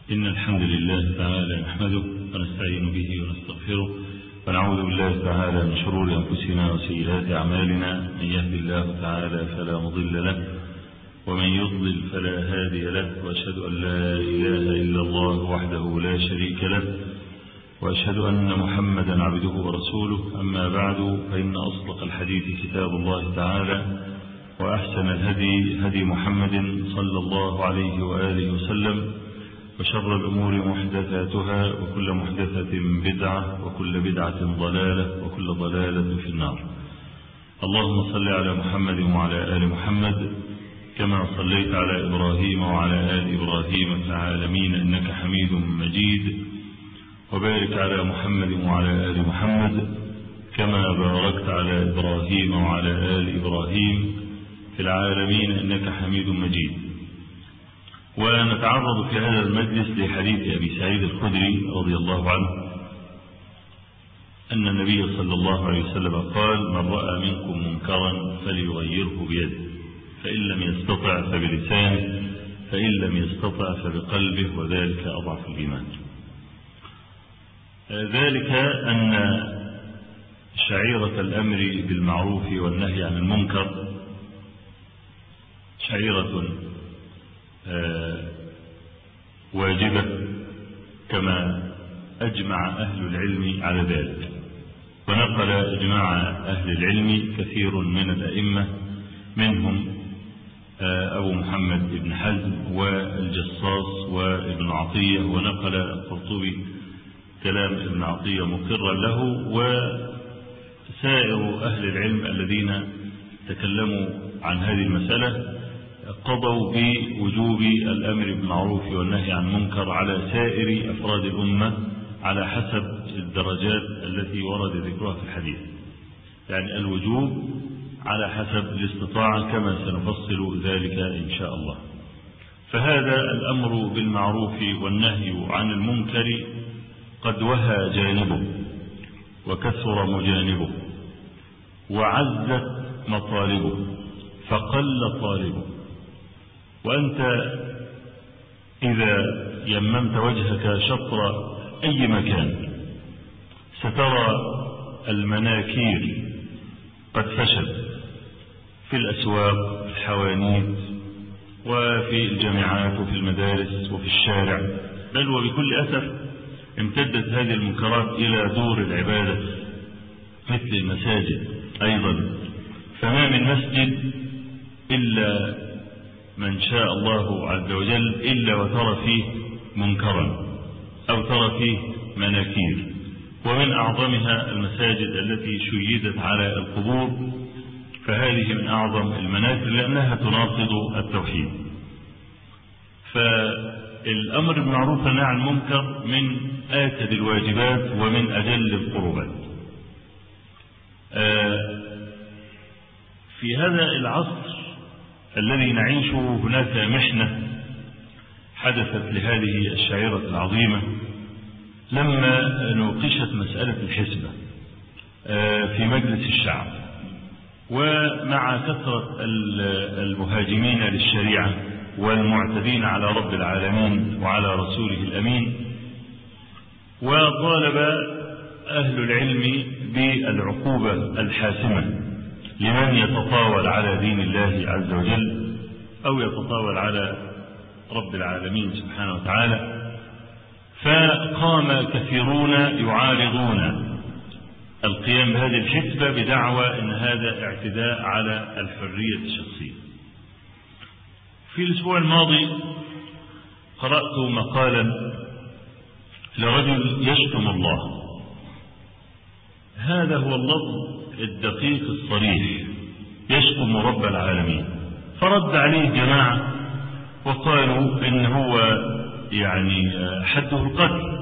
إن الحمد لله تعالى نحمده ونستعين به ونستغفره ونعوذ بالله تعالى من شرور أنفسنا وسيئات أعمالنا. من يهد الله تعالى فلا مضل له ومن يضلل فلا هادي له، وأشهد أن لا إله إلا الله وحده لا شريك له، وأشهد أن محمدا عبده ورسوله. أما بعد، فإن أصدق الحديث كتاب الله تعالى، وأحسن الهدي هدي محمد صلى الله عليه وآله وسلم، وشر الأمور محدثاتها، وكل محدثة بدعة، وكل بدعة ضلالة، وكل ضلالة في النار. اللهم صل على محمد وعلى آل محمد كما صليت على إبراهيم وعلى آل إبراهيم في العالمين إنك حميد مجيد، وبارك على محمد وعلى آل محمد كما باركت على إبراهيم وعلى آل إبراهيم في العالمين إنك حميد مجيد. ونتعرض في هذا المجلس لحديث أبي سعيد الخدري رضي الله عنه أن النبي صلى الله عليه وسلم قال: من رأى منكم منكرا فليغيره بيده، فإن لم يستطع فبلسانه، فإن لم يستطع فبقلبه، وذلك أضعف الإيمان. ذلك أن شعيرة الأمر بالمعروف والنهي عن المنكر شعيرة واجبة كما أجمع أهل العلم على ذلك، ونقل إجماع أهل العلم كثير من الأئمة، منهم أبو محمد بن حزم والجصاص وابن عطية، ونقل القرطبي كلام ابن عطية مقرا له، وسائر أهل العلم الذين تكلموا عن هذه المسألة قضوا بوجوب الأمر بالمعروف والنهي عن المنكر على سائر أفراد الأمة على حسب الدرجات التي ورد ذكرها في الحديث، يعني الوجوب على حسب الاستطاعة كما سنفصل ذلك إن شاء الله. فهذا الأمر بالمعروف والنهي عن المنكر قد وهى جانبه وكثر مجانبه وعزت مطالبه فقل طالبه. وأنت إذا يممت وجهك شطر أي مكان سترى المناكير قد فشت في الأسواق، في الحوانيت، وفي الجامعات، وفي المدارس، وفي الشارع، بل وبكل أسف امتدت هذه المنكرات إلى دور العبادة مثل المساجد أيضا. فما من مسجد إلا من شاء الله عز وجل إلا وترى فيه منكرا أو ترى فيه مناكير، ومن أعظمها المساجد التي شيدت على القبور، فهذه من أعظم المناكر لأنها تناقض التوحيد. فالأمر بالمعروف والنهي عن المنكر من آكد الواجبات ومن أجل القربات. في هذا العصر الذي نعيشه هناك محنة حدثت لهذه الشعيرة العظيمة لما نوقشت مسألة الحسبة في مجلس الشعب، ومع كثرة المهاجمين للشريعة والمعتدين على رب العالمين وعلى رسوله الأمين، وطالب أهل العلم بالعقوبة الحاسمة لمن يتطاول على دين الله عز وجل أو يتطاول على رب العالمين سبحانه وتعالى. فقام كثيرون يعارضون القيام بهذه الحسبة بدعوى أن هذا اعتداء على الحرية الشخصية. في الأسبوع الماضي قرأت مقالا لرجل يشتم الله، هذا هو اللفظ الدقيق الصريح، يشتم رب العالمين. فرد عليه جماعة وقالوا إن هو يعني حده القتل.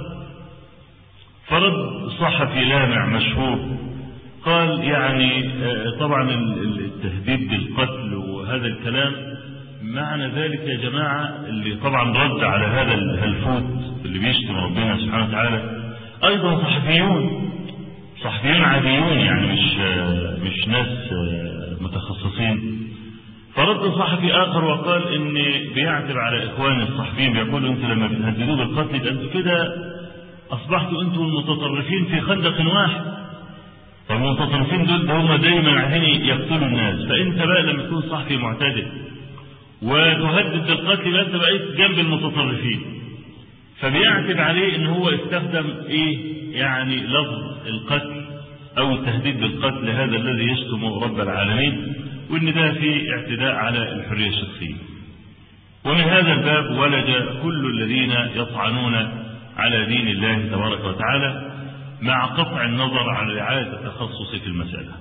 فرد صحفي لامع مشهور قال يعني طبعا التهديد بالقتل وهذا الكلام معنى ذلك يا جماعة، اللي طبعا رد على هذا الهلفوت اللي بيشتم ربنا سبحانه وتعالى أيضا صحفيون عاديون، يعني مش ناس متخصصين. فرد صحفي آخر وقال إن بيعتب على إخواني الصحفيين، بيقولوا أنتوا لما بتهددوا بالقتل أنتوا كده أصبحتوا أنتوا المتطرفين في خندق واحد. فالمتطرفين دول هم دايما عايزين يقتلوا الناس، فأنت بقى لما تكون صحفي معتدل وتهدد بالقتل يبقى أنت بقيت جنب المتطرفين. فبيعتب عليه إن هو استخدم يعني لفظ القتل أو التهديد بالقتل، هذا الذي يشتم رب العالمين، وإن ده فيه اعتداء على الحرية الشخصية. ومن هذا الباب ولج كل الذين يطعنون على دين الله تبارك وتعالى، مع قطع النظر عن رعاية التخصص في المسألة.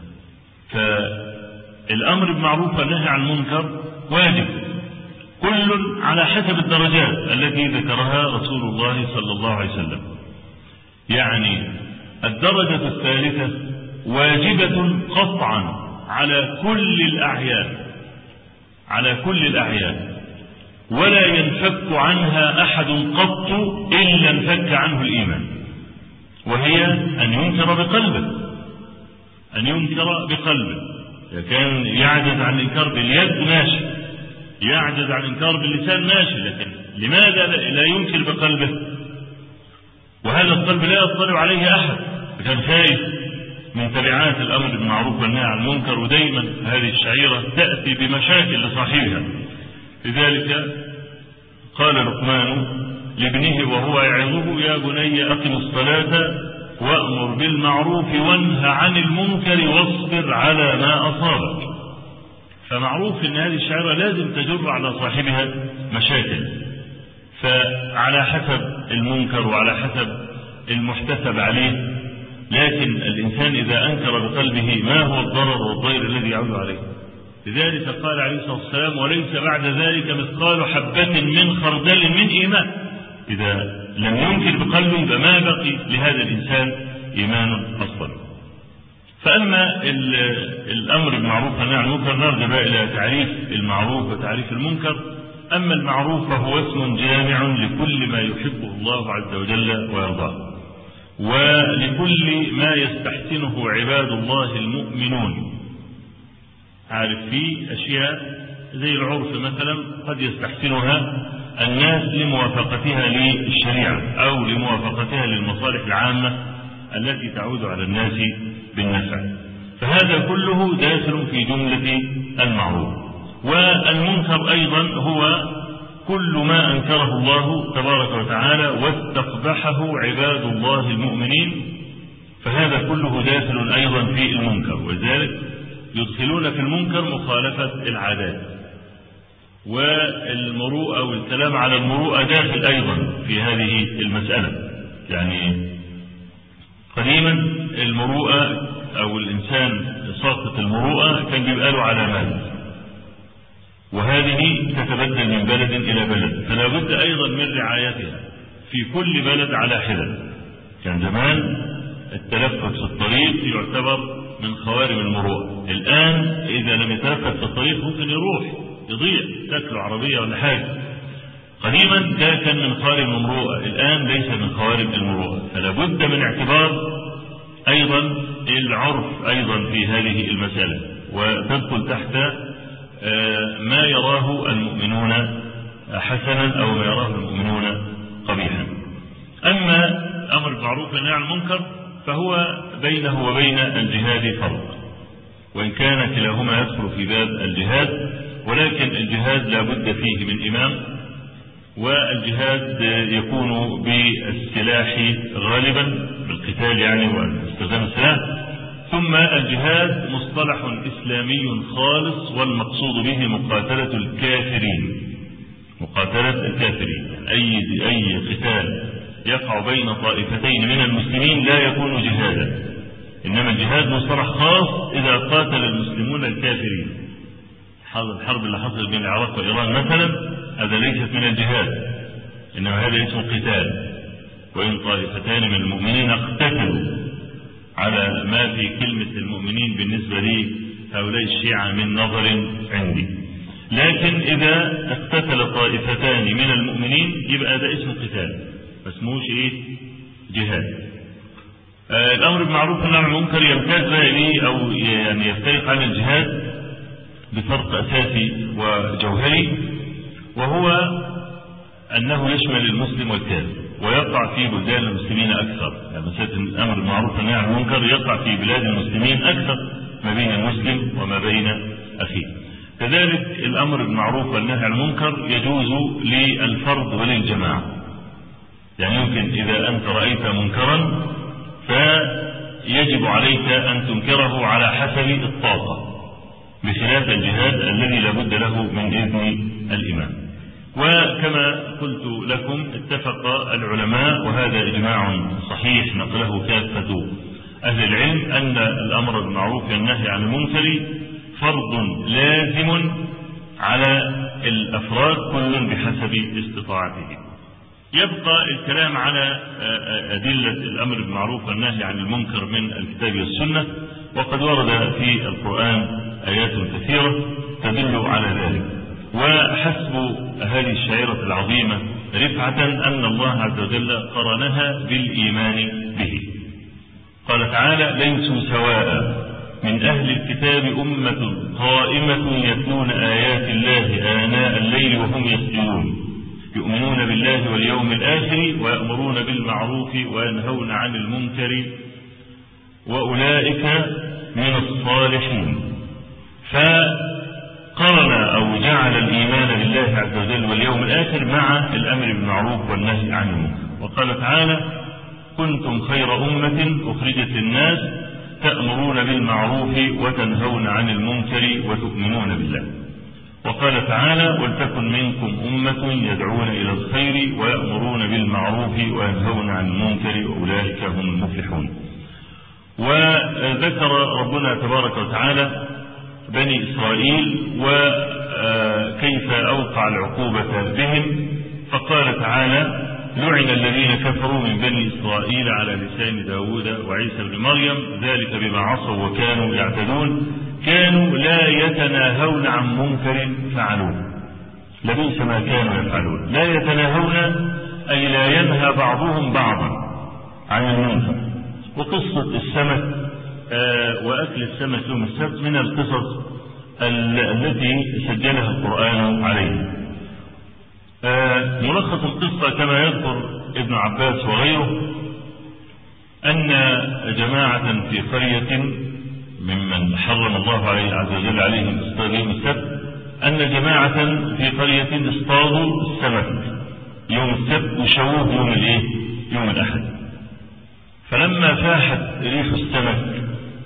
فالأمر بالمعروف والنهي عن المنكر واجب، كل على حسب الدرجات التي ذكرها رسول الله صلى الله عليه وسلم. يعني الدرجة الثالثة واجبة قطعا على كل الأعيان، ولا ينفك عنها أحد قط إلا انفك عنه الإيمان، وهي أن ينكر بقلبه. إذا كان يعجز عن الإنكار باليد ماشي، يعجز عن الإنكار باللسان ماشي، لكن لماذا لا ينكر بقلبه؟ وهذا القلب لا يطلع عليه أحد، كان خايف من تبعات الأمر بالمعروف والنهي عن المنكر، ودايما هذه الشعيرة تأتي بمشاكل لصاحبها. لذلك قال لقمان لابنه وهو يعظه: يا بني أقم الصلاة وأمر بالمعروف وانه عن المنكر واصبر على ما أصابك. فمعروف أن هذه الشعيرة لازم تجر على صاحبها مشاكل، فعلى حسب المنكر وعلى حسب المحتسب عليه. لكن الإنسان إذا أنكر بقلبه ما هو الضرر والضير الذي يعود عليه. لذلك قال عليه الصلاة والسلام: وليس بعد ذلك مثقال حبة من خردل من إيمان. إذا لم ينكر بقلبه فما بقي لهذا الإنسان إيمان أصلا. فأما الأمر بالمعروف والنهي عن المنكر نرجع إلى تعريف المعروف وتعريف المنكر. أما المعروف فهو اسم جامع لكل ما يحبه الله عز وجل ويرضاه، ولكل ما يستحسنه عباد الله المؤمنون. عارف في أشياء زي العرف مثلا قد يستحسنها الناس لموافقتها للشريعة أو لموافقتها للمصالح العامة التي تعود على الناس بالنفع، فهذا كله داخل في جملة المعروف. والمنكر أيضا هو كل ما أنكره الله تبارك وتعالى واستقبحه عباد الله المؤمنين، فهذا كله داخل أيضا في المنكر. ولذلك يدخلون في المنكر مخالفة العادات، والمروءة والكلام على المروءة داخل أيضا في هذه المسألة. يعني قديما المروءة أو الإنسان ساقط المروءة كان بيبقى له علامات، وهذه تتبدل من بلد إلى بلد، فلا بد أيضا من رعايتها في كل بلد على حدة. كان زمان التلفت في الطريق يعتبر من خوارم المروءة، الآن إذا لم يتلفت في الطريق ممكن يروح يضيع، تاكله عربية ولا حاجة. قديما ده كان من خوارم المروءة، الآن ليس من خوارم المروءة، فلا بد من اعتبار أيضا العرف أيضا في هذه المسألة، وتدخل تحت ما يراه المؤمنون حسنا أو ما يراه المؤمنون قبيحا. أما أمر بالمعروف والنهي عن المنكر فهو بينه وبين الجهاد فرق، وإن كان كلاهما يدخل في باب الجهاد، ولكن الجهاد لا بد فيه من إمام، والجهاد يكون بالسلاح غالبا، بالقتال يعني واستخدام السلاح. ثم الجهاد مصطلح إسلامي خالص، والمقصود به مقاتلة الكافرين. أي قتال يقع بين طائفتين من المسلمين لا يكون جهادا، إنما الجهاد مصطلح خاص إذا قاتل المسلمون الكافرين. الحرب اللي حصلت بين العراق وإيران مثلا هذا ليست من الجهاد، إنما هذا اسمه قتال. وإن طائفتان من المؤمنين اقتتلوا على ما في كلمة المؤمنين بالنسبة لي هؤلاء الشيعة من نظر عندي، لكن إذا اقتتل طائفتان من المؤمنين يبقى ده اسمه قتال، ما اسمهوش جهاد. الأمر بالمعروف والنهي عن المنكر يمتاز به أو يعني يفترق عن الجهاد بفرق أساسي وجوهري، وهو أنه يشمل المسلم والكافر، ويقع في بلدان المسلمين أكثر. يعني مسألة الأمر بالمعروف والنهي عن المنكر يقع في بلاد المسلمين أكثر ما بين المسلم وما بين أخيه. كذلك الأمر بالمعروف والنهي عن المنكر يجوز للفرد وللجماعة. يعني يمكن إذا أنت رأيت منكرا فيجب عليك أن تنكره على حسب الطاقة، بخلاف الجهاد الذي لا بد له من إذن الإمام. وكما قلت لكم اتفق العلماء، وهذا إجماع صحيح نقله كافة أهل العلم، أن الأمر بالمعروف والنهي عن المنكر فرض لازم على الأفراد كل بحسب استطاعته. يبقى الكلام على أدلة الأمر بالمعروف والنهي عن المنكر من الكتاب والسنة، وقد ورد في القرآن آيات كثيرة تدل على ذلك. وحسب هذه الشعيرة العظيمة رفعة أن الله عز وجل قرنها بالإيمان به. قال تعالى: ليسوا سواء من أهل الكتاب أمة قائمة يتلون آيات الله آناء الليل وهم يسجدون يؤمنون بالله واليوم الآخر ويأمرون بالمعروف وينهون عن المنكر وأولئك من الصالحين. فقرن أو جعل الإيمان بالله عز وجل واليوم الآخر مع الأمر بالمعروف والنهي عن المنكر. وقال تعالى: كنتم خير أمة أخرجت الناس تأمرون بالمعروف وتنهون عن المنكر وتؤمنون بالله. وقال تعالى: ولتكن منكم أمة يدعون إلى الخير ويأمرون بالمعروف وينهون عن المنكر وأولئك هم المفلحون. وذكر ربنا تبارك وتعالى بني إسرائيل وكيف أوقع العقوبة بهم، فقال تعالى: لعن الذين كفروا من بني إسرائيل على لسان داود وعيسى بن مريم ذلك بما عصوا وكانوا يعتدون كانوا لا يتناهون عن منكر فعلوه. لبئس ما كانوا يفعلون. لا يتناهون أي لا ينهى بعضهم بعضا عن المنكر. وقصة السمك وأكل السمك يوم السبت من القصص التي سجلها القرآن عليه. ملخص القصة كما يذكر ابن عباس وغيره أن جماعة في قرية ممن حرم الله عز وجل عليهم اصطياد يوم السبت، أن جماعة في قرية اصطادوا السمك يوم السبت وشووه يوم الأحد. فلما فاحت ريح السمك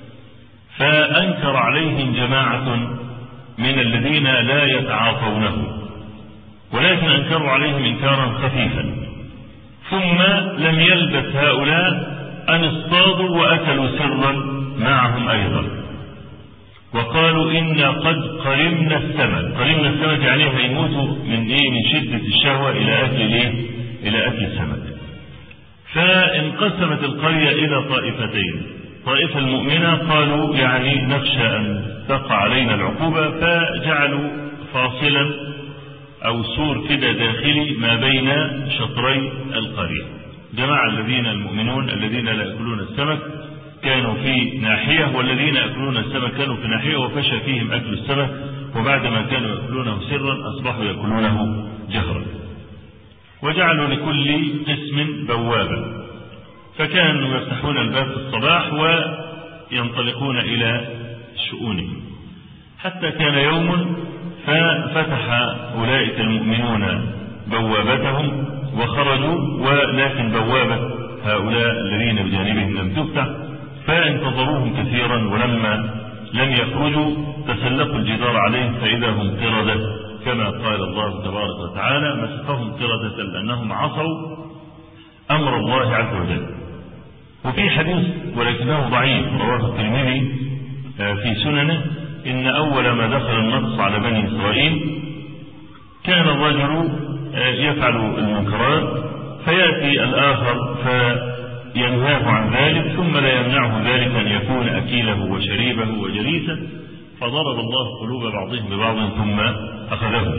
فأنكر عليهم جماعة من الذين لا يتعاطونه، ولكن أنكروا عليهم إنكارا خفيفا. ثم لم يلبث هؤلاء أن اصطادوا وأكلوا سرا معهم أيضا، وقالوا إنا قد قرمنا السمك. قرمنا السمك يعني هيموتوا من شدة الشهوة إلى أكل السمك. فانقسمت القرية إلى طائفتين. طائفة المؤمنة قالوا يعني نخشى أن تقع علينا العقوبة، فجعلوا فاصلا أو سور كده داخلي ما بين شطري القرية. جماعة الذين المؤمنون الذين لا يأكلون السمك كانوا في ناحية، والذين يأكلون السمك كانوا في ناحية، وفشى فيهم أكل السمك، وبعدما كانوا يأكلونه سرا أصبحوا يأكلونه جهرا. وجعلوا لكل قسم بوابا، فكانوا يفتحون الباب في الصباح وينطلقون إلى شؤونهم، حتى كان يوم ففتح أولئك المؤمنون بوابتهم وخرجوا، ولكن بوابة هؤلاء الذين بجانبهم لم تفتح، فانتظروهم كثيرا، ولما لم يخرجوا تسلقوا الجدار عليهم فإذا هم قردة، كما قال الله تبارك وتعالى: مسخهم قردة لأنهم عصوا أمر الله عز وجل. وفي حديث ولكنه ضعيف رواه الترمذي في سننه إن أول ما دخل النص على بني إسرائيل كان الرجل يفعل المنكرات فيأتي الآخر فينهاه عن ذلك، ثم لا يمنعه ذلك أن يكون أكيله وشريبه وجليسه، فضرب الله قلوب بعضهم ببعض ثم أخذهم.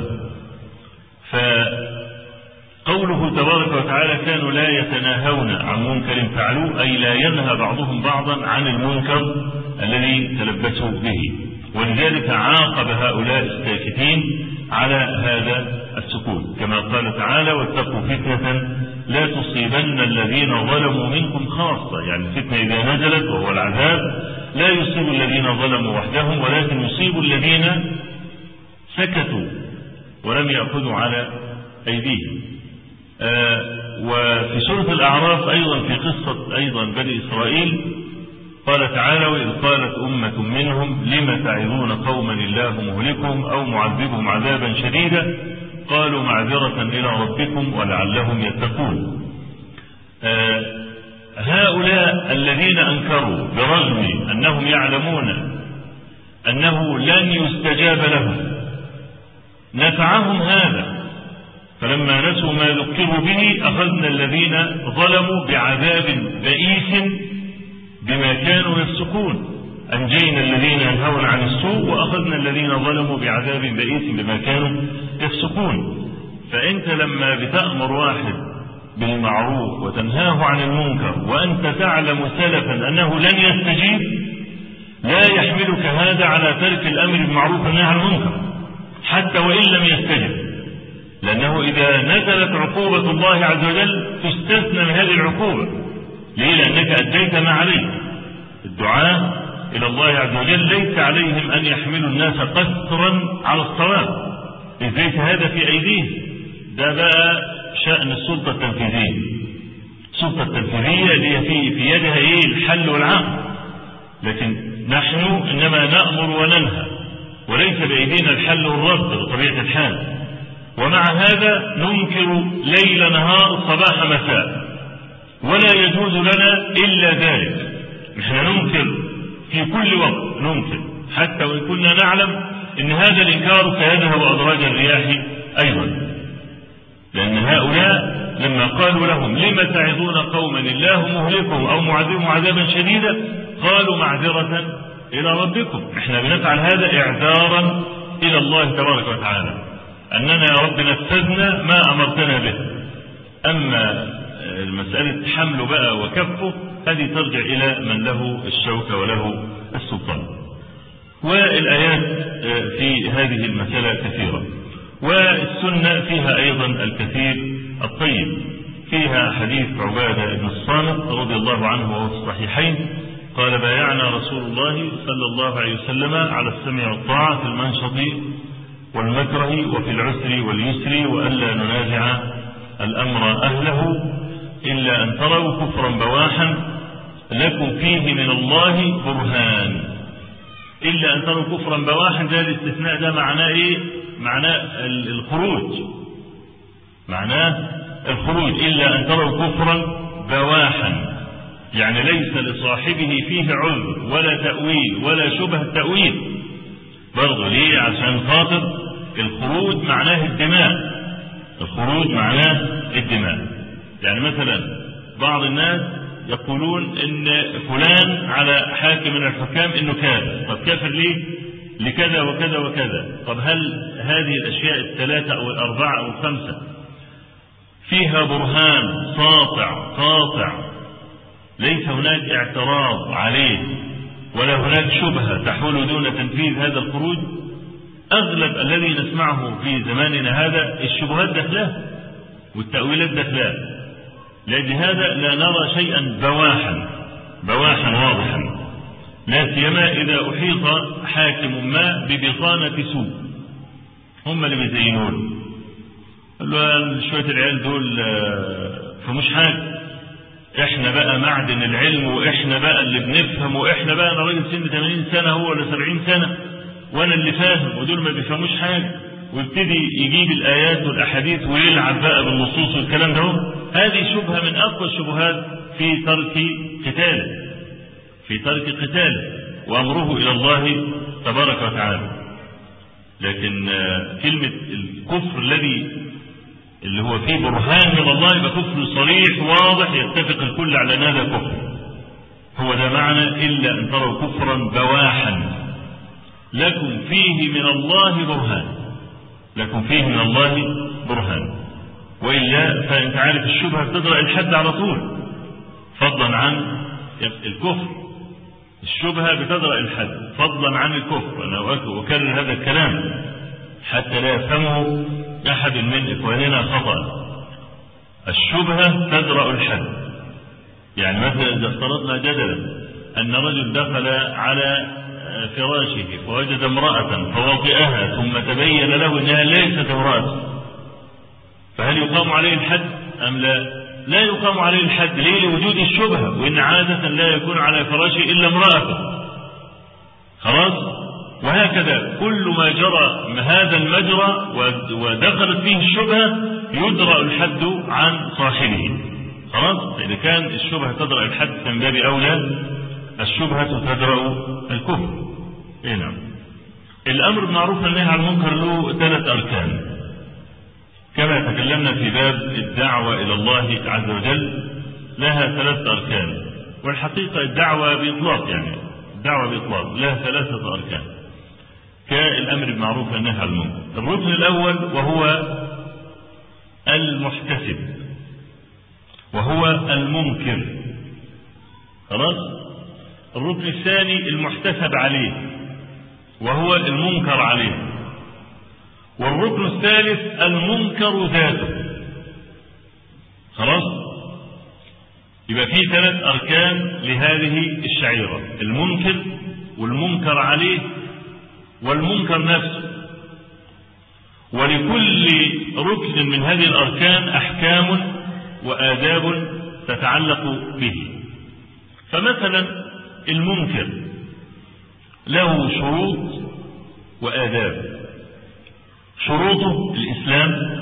فقوله تبارك وتعالى كانوا لا يتناهون عن منكر فعلوه، أي لا ينهى بعضهم بعضا عن المنكر الذي تلبسوا به. ولذلك عاقب هؤلاء الساكتين على هذا السكوت، كما قال تعالى: واتقوا فتنة لا تصيبن الذين ظلموا منكم خاصة. يعني الفتنة إذا نزلت وهو العذاب لا يصيب الذين ظلموا وحدهم، ولكن يصيب الذين سكتوا ولم يأخذوا على أيديهم. وفي سورة الأعراف أيضا في قصة أيضا بني إسرائيل قال تعالى: وإذ قالت أمة منهم لم تعظون قوما الله مهلكهم أو معذبهم عذابا شديدا قالوا معذرة إلى ربكم ولعلهم يتقون. هؤلاء الذين أنكروا برغم أنهم يعلمون أنه لن يستجاب لهم نفعهم هذا، فلما نسوا ما ذكروا به أخذنا الذين ظلموا بعذاب بئيس بما كانوا يفسقون. أنجينا الذين ينهون عن السوء وأخذنا الذين ظلموا بعذاب بئيس بما كانوا يفسقون. فأنت لما بتأمر واحد بالمعروف وتنهاه عن المنكر وأنت تعلم سلفا أنه لن يستجيب، لا يحملك هذا على ترك الأمر بالمعروف والنهي عن المنكر حتى وإن لم يستجب، لأنه إذا نزلت عقوبة الله عز وجل تستثنى من هذه العقوبة. ليه؟ لأنك أديت ما عليك. الدعاء إلى الله عز وجل ليس عليهم أن يحملوا الناس قسرا على الصواب، إذ ليس هذا في أيديهم. ده بقى شأن السلطة التنفيذية. السلطة التنفيذية اللي في يدها الحل والعقد، لكن نحن إنما نأمر وننهى، وليس بأيدينا الحل والرد بطبيعة الحال. ومع هذا ننكر ليل نهار صباح مساء، ولا يجوز لنا إلا ذلك. نحن ننكر في كل وقت، ننكر حتى وإن كنا نعلم إن هذا الإنكار سيذهب أدراج الرياح أيضا، لأن هؤلاء لما قالوا لهم لم تعظون قوما الله مهلكهم أو معذبهم عذابا شديدا قالوا معذرة إلى ربكم. احنا بنفعل هذا إعذارا إلى الله تبارك وتعالى أننا يا رب نفذنا ما أمرتنا به. أما المسألة حمله بقى وكفه هذه ترجع إلى من له الشوكة وله السلطان. والآيات في هذه المسألة كثيرة، والسنة فيها أيضا الكثير الطيب. فيها حديث عبادة بن الصامت رضي الله عنه وهو في الصحيحين قال: بايعنا رسول الله صلى الله عليه وسلم على السمع والطاعة في المنشط والمكره وفي العسر واليسر، وألا ننازع الأمر أهله إلا أن تروا كفرا بواحا لكم فيه من الله برهان. إلا أن تروا كفرا بواحا، ده الاستثناء ده معناه إيه؟ معناه الخروج، معناه الخروج. إلا أن تروا كفرا بواحا، يعني ليس لصاحبه فيه عذر ولا تأويل ولا شبه تأويل. برضه ليه؟ عشان خاطر الخروج معناه الدماء. الخروج معناه الدماء. يعني مثلا بعض الناس يقولون ان فلان على حاكم من الحكام انه كافر. طب كافر ليه؟ لكذا وكذا وكذا. طب هل هذه الاشياء الثلاثة او الاربعة او الخمسة فيها برهان ساطع قاطع ليس هناك اعتراض عليه ولا هناك شبهة تحول دون تنفيذ هذا الخروج؟ أغلب الذي نسمعه في زماننا هذا الشبهات دخلاه والتأويلات دخلاه. لأجل هذا لا نرى شيئا بواحا واضحا، لا سيما إذا أحيط حاكم ما ببطانة سوء. هم اللي بيزينون، قالوا شوية العيال دول فمش حاجة، احنا بقى معدن العلم، واحنا بقى اللي بنفهم، واحنا بقى انا راجل سن 80 سنة هو ولا 70 سنة وانا اللي فاهم ودول ما بيفهموش حاجة، ويبتدي يجيب الآيات والأحاديث ويلعب بقى بالنصوص والكلام ده. هذه شبهة من أقوى الشبهات في ترك قتاله وأمره إلى الله تبارك وتعالى. لكن كلمة الكفر اللي هو فيه برهان من الله يبقى كفر صريح واضح يتفق الكل على أن هذا كفر. هو ده معنى إلا أن تروا كفرا بواحا لكم فيه من الله برهان. وإلا فأنت عارف الشبهة تدرأ الحد على طول، فضلا عن الكفر. الشبهة بتدرأ الحد فضلا عن الكفر. أنا أكرر هذا الكلام حتى لا يفهمه أحد من إخواننا خطأ. الشبهة تدرأ الحد. يعني مثلا إذا افترضنا جدلا أن رجل دخل على فراشه فوجد امرأة فوطئها ثم تبين له أنها ليست امرأة، فهل يقام عليه الحد أم لا؟ لا يقام عليه الحد. ليه؟ لوجود الشبهة، وإن عادة لا يكون على فراشه إلا امرأة. خلاص. وهكذا كل ما جرى هذا المجرى ودخلت فيه الشبهة يدرأ الحد عن صاحبه. خلاص. إذا كان الشبهة تدرأ الحد من باب أولى الشبهة تدرأ الكفر. نعم. الأمر بالمعروف والنهي عن المنكر له 3 أركان كما تكلمنا في باب الدعوة إلى الله عز وجل، لها 3 أركان. والحقيقة الدعوة بإطلاق، يعني الدعوة بإطلاق لها 3 أركان كالأمر بالمعروف والنهي عن المنكر. الركن الأول وهو المحتسب وهو المنكر. خلاص. الركن الثاني المحتسب عليه وهو المنكر عليه. والركن الثالث المنكر ذاته. خلاص. يبقى في 3 أركان لهذه الشعيرة: المنكر والمنكر عليه والمنكر نفسه. ولكل ركن من هذه الأركان أحكام وآداب تتعلق به. فمثلا المنكر له شروط وآداب. شروطه الإسلام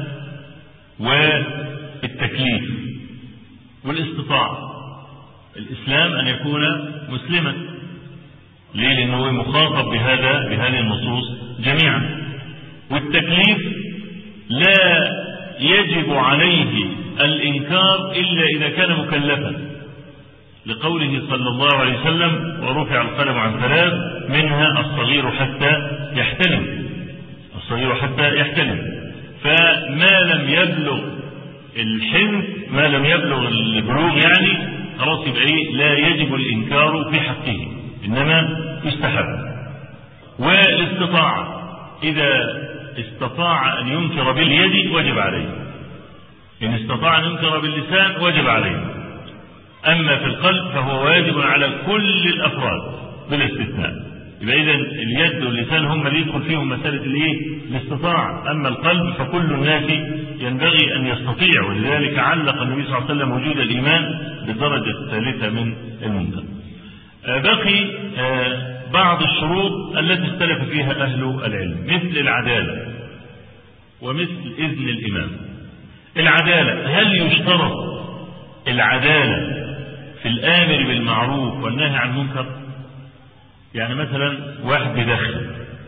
والتكليف والاستطاعة. الإسلام أن يكون مسلما. ليه؟ لأنه مخاطب بهذه النصوص جميعا. والتكليف لا يجب عليه الإنكار إلا إذا كان مكلفا، لقوله صلى الله عليه وسلم: ورفع القلم عن 3 منها الصغير حتى يحتلم. الصغير حتى يحتلم. فما لم يبلغ الحنث، ما لم يبلغ البلوغ، يعني خلاص يبقى لا يجب الإنكار في حقه، إنما يستحب. والاستطاعة إذا استطاع أن ينكر باليد وجب عليه، إن استطاع أن ينكر باللسان وجب عليه. أما في القلب فهو واجب على كل الأفراد بلا استثناء. يبقى إذن اليد واللسان هم اللي يدخل فيهم مسألة الاستطاعة. أما القلب فكل الناس ينبغي أن يستطيع. ولذلك علق النبي صلى الله عليه وسلم وجود الإيمان بالدرجة الثالثة من المنكر. بقي بعض الشروط التي اختلف فيها أهل العلم، مثل العدالة ومثل إذن الإمام. العدالة، هل يشترط العدالة في الآمر بالمعروف والنهي عن المنكر؟ يعني مثلا واحد بيدخن،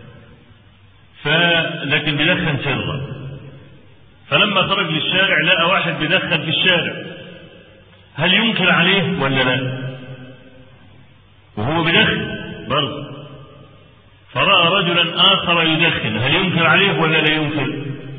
لكن بيدخن سرا، فلما خرج للشارع لقى واحد بيدخن في الشارع، هل ينكر عليه ولا لا؟ وهو بيدخن برضه. فرأى رجلا آخر يدخن، هل ينكر عليه ولا لا ينكر؟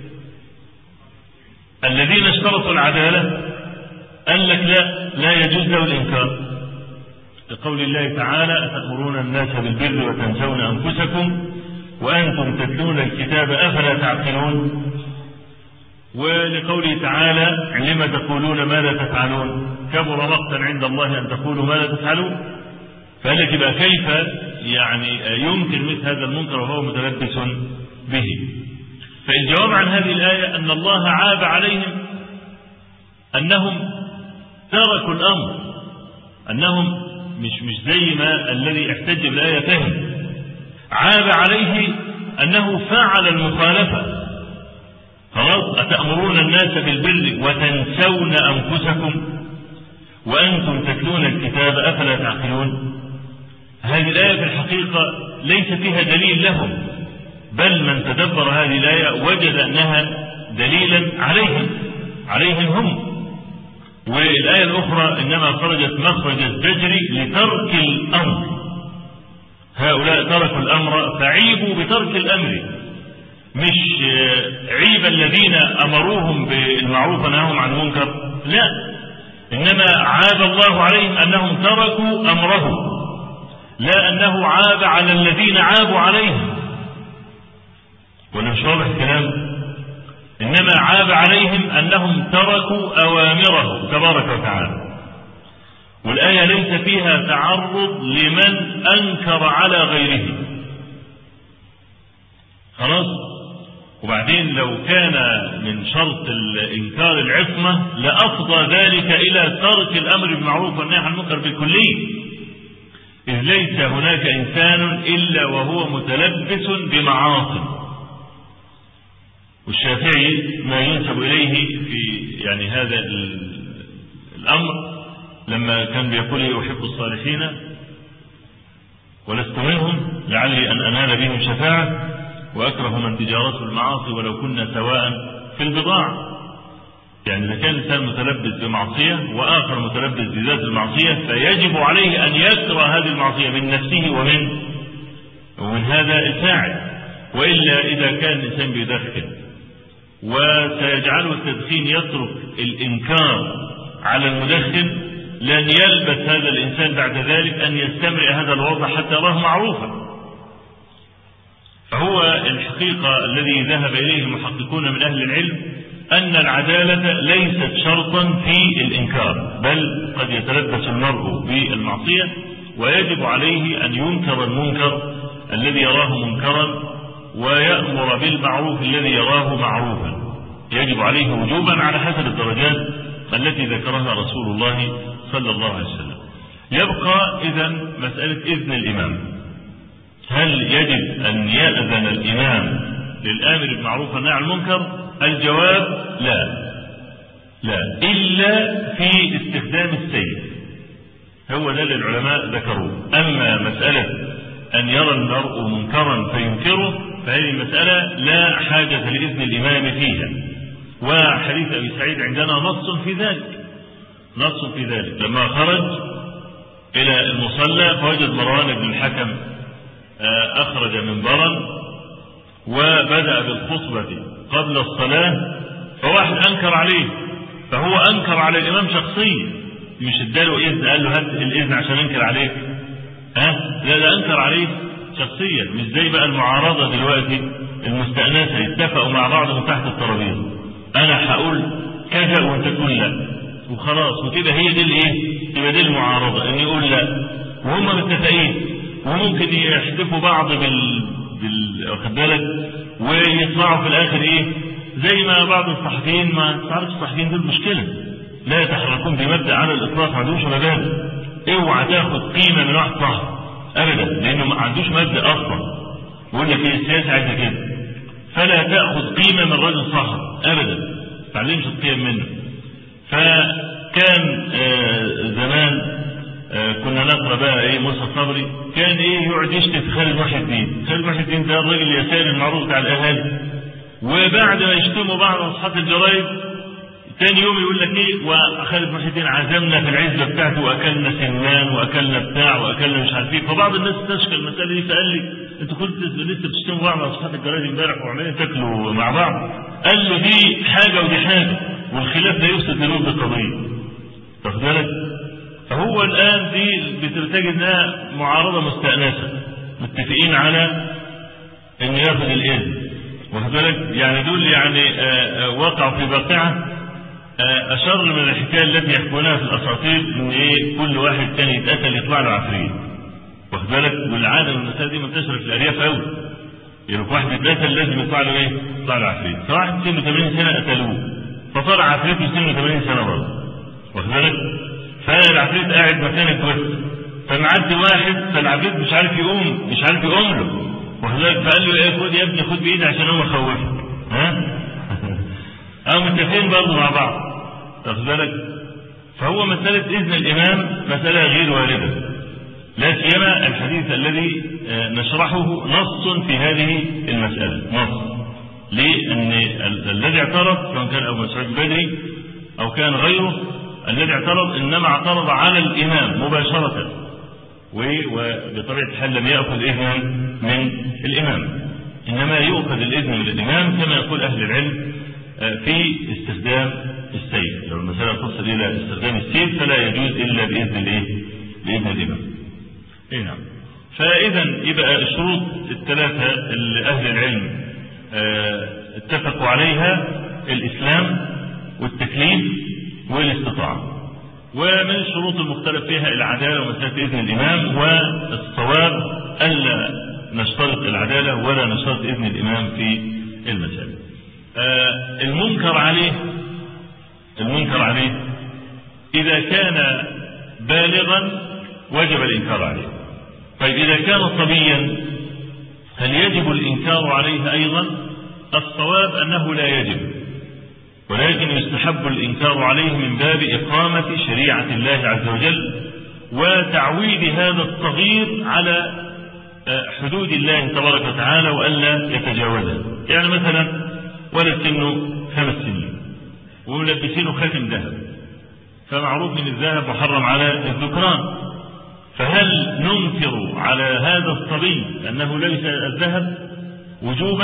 الذين اشترطوا العدالة قال لك لا يجوز له الإنكار، لقول الله تعالى: أتأمرون الناس بالبر وتنسون أنفسكم وأنتم تتلون الكتاب أفلا تعقلون. ولقوله تعالى: لما تقولون ما لا تفعلون كبر مقتا عند الله أن تقولوا ما لا تفعلون. فقال لك يبقى كيف يعني يمكن مثل هذا المنكر وهو متلبس به؟ فالجواب عن هذه الآية أن الله عاب عليهم أنهم تركوا الأمر، أنهم مش زي ما الذي احتج بالآية فهم. عاب عليه أنه فعل المخالفة. خلاص. أتأمرون الناس بالبر وتنسون أنفسكم وأنتم تتلون الكتاب أفلا تعقلون. هذه الآية في الحقيقة ليس فيها دليل لهم، بل من تدبر هذه الآية وجد أنها دليلا عليهم هم. والآية الأخرى إنما خرجت مخرج الزجر لترك الأمر. هؤلاء تركوا الأمر فعيبوا بترك الأمر، مش عيب الذين أمروهم بالمعروف ونهاهم عن المنكر، لا، إنما عاب الله عليهم أنهم تركوا أمره. لا أنه عاب على الذين عابوا عليه، ولا مش واضح الكلام؟ إنما عاب عليهم أنهم تركوا أوامره تبارك وتعالى. والآية ليس فيها تعرض لمن أنكر على غيره، خلاص. وبعدين لو كان من شرط الإنكار العصمة لأفضى ذلك إلى ترك الأمر بالمعروف والنهي عن المنكر بالكلية، إذ ليس هناك إنسان إلا وهو متلبس بمعاصي. والشافعي ما ينسب إليه في يعني هذا الأمر لما كان بيقول يحب الصالحين ولست منهم لعلي أن أنال بهم شفاعة، وأكره من تجارته المعاصي ولو كنا سواء في البضاعة. يعني إذا كان الإنسان متلبس بمعصية وآخر متلبس بذات المعصية فيجب عليه أن يكره هذه المعصية من نفسه ومن هذا الفاعل. وإلا إذا كان الإنسان بيدخن وسيجعله التدخين يترك الإنكار على المدخن، لن يلبث هذا الإنسان بعد ذلك أن يستمر هذا الوضع حتى يراه معروفا. فهو الحقيقة الذي ذهب إليه المحققون من أهل العلم أن العدالة ليست شرطا في الإنكار، بل قد يتلبس المرء بالمعصية ويجب عليه أن ينكر المنكر الذي يراه منكرا ويأمر بالمعروف الذي يراه معروفا، يجب عليه وجوبا على حسب الدرجات التي ذكرها رسول الله صلى الله عليه وسلم. يبقى إذن مسألة إذن الإمام، هل يجب أن يأذن الإمام للآمر بالمعروف والنهي عن المنكر؟ الجواب لا إلا في استخدام السيف، هو ده اللي العلماء ذكروه. أما مسألة أن يرى المرء منكرا فينكره فهذه المسألة لا حاجة لإذن الإمام فيها. وحديث أبي سعيد عندنا نص في ذلك لما خرج إلى المصلى فوجد مروان بن الحكم أخرج منبرا وبدأ بالخطبة قبل الصلاة، فواحد أنكر عليه، فهو أنكر على الإمام شخصيا، مش اداله إذن قال له هات الإذن عشان أنكر عليك، لا ده أنكر عليه شخصيا. مش زي بقى المعارضة دلوقتي المستأنسة يتفقوا مع بعض من تحت الترابيزة، أنا هقول كذا وأنت تقول لا وخلاص، وكده هي دي الإيه؟ يبقى دي المعارضة، إن يقول لا وهم متفقين، وممكن يحدفوا بعض واخد بالك، ويطلعوا في الآخر إيه؟ زي ما بعض الصحفيين، ما تعرفش الصحفيين دول مشكلة، لا يتحركون بمبدأ على الإطلاق، ما عندوش مبادئ. اوعى تاخد قيمة من واحد صاحب أبدا، لأنه ما عندوش مبدأ أصلا، ويقول لك السياسة عايزة كده، فلا تأخذ قيمة من رجل صاحب أبدا، ما تعلمش القيم منه. فكان زمان كنا نقرأ بقى ايه موسى الصبري، كان ايه يقعد يشتم في خالد محي الدين. خالد محي الدين ده الراجل اليساري المعروف بتاع الاهالي، وبعد ما يشتموا بعض اصحاب الجرايد تاني يوم يقول لك ايه، وخالد محي الدين عزمنا في العزبه بتاعته واكلنا سمان واكلنا بتاع واكلنا مش عارف ايه. فبعض الناس استشكل المساله دي فقال لي انتوا كنتوا لسه بتشتموا بعض اصحاب الجرايد امبارح وعمالين تاكلوا مع بعض. قال له دي حاجه ودي حاجه، والخلاف ده يفسد لنود القضيه، واخد بالك؟ فهو الآن دي بترتجي انها معارضة مستأنسة، متفقين على ان ياخذ الإذن، واخد بالك؟ يعني دول يعني وقعوا في واقعة أشر من الحكاية التي يحكونها في الأساطير، ان ايه كل واحد كان يتقتل يطلع له عفريت، واخد بالك؟ والعادة من المسائل دي منتشرة في الأرياف قوي، يعني واحد يتقتل لازم يطلع له ايه؟ يطلع له عفريت. فواحد سنه 80 سنة قتلوه فطلع عفريت سنه 80 سنة برضه، واخد بالك؟ فالعفريت قاعد مكان الكرسي، فمعدي واحد فالعفريت مش عارف يقوم له، وحضرتك فقال له ايه خد يا ابني خد بايدي عشان هو خوفك، او متفقين برضه مع بعض، واخد بالك؟ فهو مسألة إذن الإمام مسألة غير واردة، لا سيما الحديث الذي نشرحه نص في هذه المسألة، نص لأن الذي اعترض سواء كان أبو مسعود البدري أو كان غيره، الذي اعترض إنما اعترض على الإمام مباشرة، وبطبيعة الحال لم يأخذ إذنا من الإمام، إنما يؤخذ الإذن من الإمام كما يقول أهل العلم في استخدام السيف. لو المسألة تصل إلى استخدام السيف فلا يجوز إلا بإذن الإمام. نعم. فإذا يبقى الشروط الثلاثة اللي أهل العلم اتفقوا عليها: الإسلام والتكليف والاستطاعة. ومن الشروط المختلف فيها العدالة ومسألة إذن الإمام، والصواب ألا نشترط العدالة ولا نشترط إذن الإمام في المسألة. المنكر عليه إذا كان بالغا وجب الإنكار عليه. طيب إذا كان صبيا هل يجب الإنكار عليه أيضا؟ الصواب أنه لا يجب، ولكن يستحب الإنكار عليه من باب إقامة شريعة الله عز وجل وتعويد هذا الصغير على حدود الله تبارك وتعالى وألا يتجاوزها. يعني مثلا ولد سنه 5 سنين وملبسينه خاتم ذهب، فمعروف من الذهب محرم على الذكران، فهل ننكر على هذا الصبي أنه ليس الذهب وجوبا؟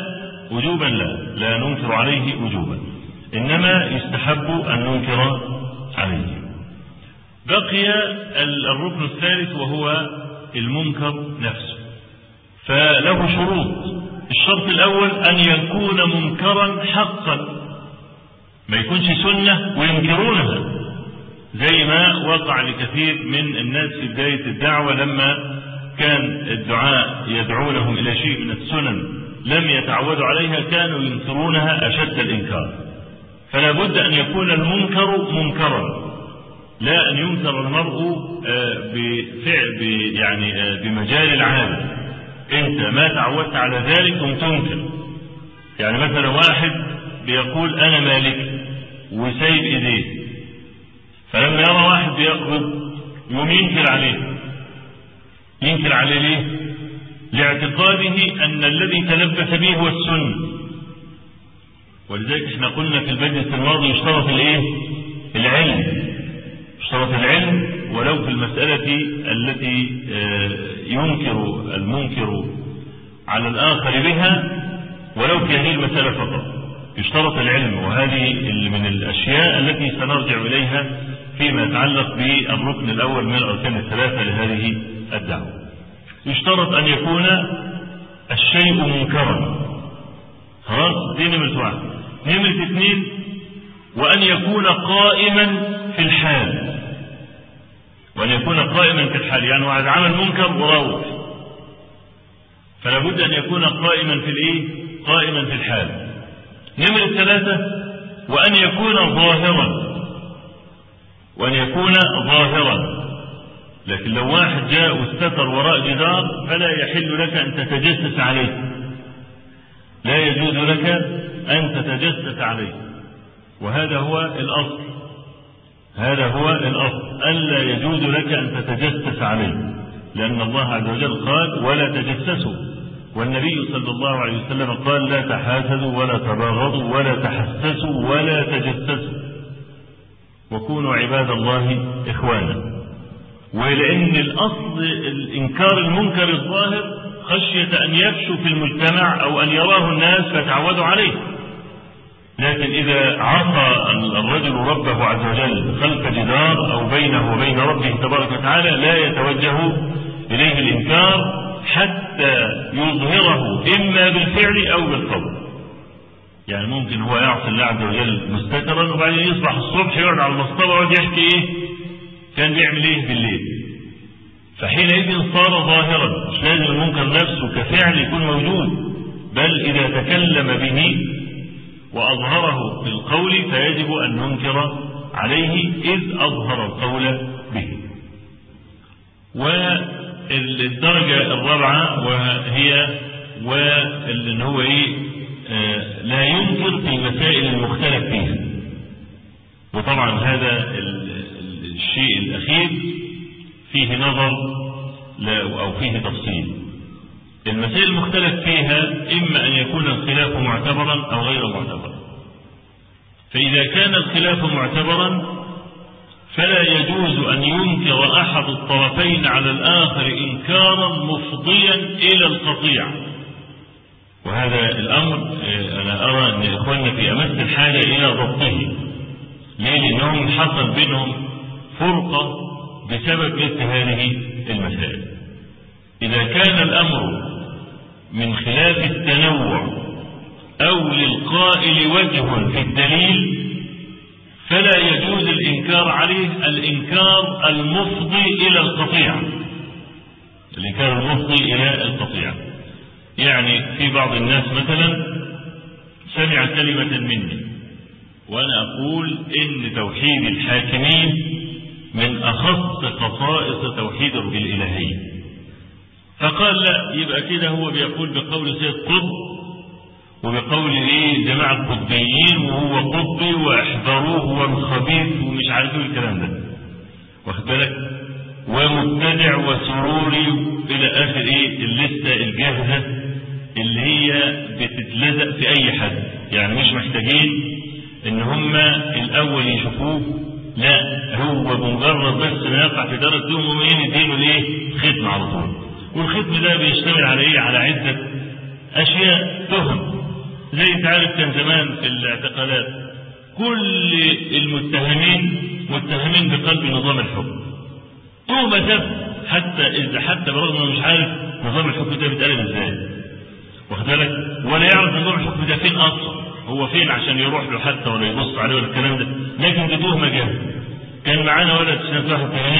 لا ننكر عليه وجوبا، إنما يستحب أن ننكر عليه. بقي الركن الثالث وهو المنكر نفسه، فله شروط. الشرط الأول أن يكون منكرا حقا، ما يكونش سنة وينكرونها زي ما وقع لكثير من الناس في بداية الدعوة، لما كان الدعاء يدعونهم إلى شيء من السنن لم يتعودوا عليها كانوا ينكرونها أشد الإنكار. فلا بد أن يكون المنكر منكرا، لا أن ينكر المرء بمجال العادة. أنت ما تعودت على ذلك وتنكر. يعني مثلا واحد بيقول أنا مالك وسايب إيديه، فلما يرى واحد بيقبض يوم ينكر عليه ليه؟ لاعتقاده أن الذي تلبس به هو السنة. ولذلك احنا قلنا في المجلس الماضي يشترط العلم ولو في المسألة التي ينكر المنكر على الآخر بها، ولو في هذه المسألة فقط يشترط العلم. وهذه من الأشياء التي سنرجع إليها فيما يتعلق بالركن الأول من الأركان الثلاثة لهذه الدعوة. يشترط أن يكون الشيء منكرا، خلاص دي نمرة 1. نمرة 2 وأن يكون قائما في الحال. يعني واحد عمل منكر وروح، فلا بد أن يكون قائما في الحال. نمرة 3 وأن يكون ظاهرا. لكن لو واحد جاء واستتر وراء جدار فلا يحل لك أن تتجسس عليه، لا يجوز لك أن تتجسس عليه. وهذا هو الأصل، ألا يجوز لك أن تتجسس عليه، لأن الله عز وجل قال ولا تجسسوا، والنبي صلى الله عليه وسلم قال لا تحاسدوا ولا تباغضوا ولا تحسسوا ولا تجسسوا وكونوا عباد الله إخوانا. ولأن الأصل الإنكار المنكر الظاهر خشية أن يفشو في المجتمع أو أن يراه الناس فتعودوا عليه. لكن إذا عصى الرجل ربه عز وجل خلف جدار أو بينه وبين ربه تبارك وتعالى لا يتوجه إليه الإنكار حتى يظهره إما بالفعل أو بالقول. يعني ممكن هو يعصي الله عز وجل مستترا وبعدين يصبح الصبح يقعد على المصطبة ويقعد يحكي كان بيعمل بالليل، فحينئذ صار ظاهرا. مش لازم المنكر نفسه كفعل يكون موجود، بل إذا تكلم به وأظهره بالقول فيجب أن ننكر عليه إذ أظهر القول به. والدرجة الرابعة وهي وإن هو لا ينكر في المسائل المختلف فيها. وطبعا هذا الشيء الأخير فيه نظر أو فيه تفصيل. المسائل المختلف فيها إما أن يكون الخلاف معتبرا أو غير معتبرا. فإذا كان الخلاف معتبرا فلا يجوز أن ينكر أحد الطرفين على الآخر إنكارا مفضيا إلى القطيع. وهذا الأمر أنا أرى أن إخواننا في أمس الحاجة إلى ضبطه. ليه؟ لأنهم حصل بينهم فرقة بسبب مثل هذه المسائل. إذا كان الأمر من خلاف التنوع أو للقائل وجه في الدليل فلا يجوز الإنكار عليه الإنكار المفضي إلى القطيعة. الإنكار المفضي إلى القطيعة، يعني في بعض الناس مثلا سمع كلمة مني وأنا أقول إن توحيد الحاكمين من أخص خصائص توحيد الإلهية، فقال لا، يبقى كده هو بيقول بقول سيد قطب وبقول جماعة القطبيين وهو قطبي واحذروه والخبيث ومش عارف ايه الكلام ده، واخد بالك، ومبتدع وسروري الى اخر اللسته الجاهزه اللي هي بتتلزق في اي حد، يعني مش محتاجين ان هم الاول يشوفوه، لا هو بمجرد بس ما يقع في دار الدين يدينه ختم على طول. والختم ده بيشتمل على على عده اشياء تهم. زي انت عارف كان زمان في الاعتقالات كل المتهمين متهمين بقلب نظام الحكم، تهمة حتى برغم انه مش عارف نظام الحكم ده بيتقلب ازاي، واخد بالك، ولا يعرف نظام الحكم ده فين اصلا، هو فين عشان يروح له حتى ولا يبص عليه ولا الكلام ده، لكن دي تهمة جاهزة. كان معانا ولد سنة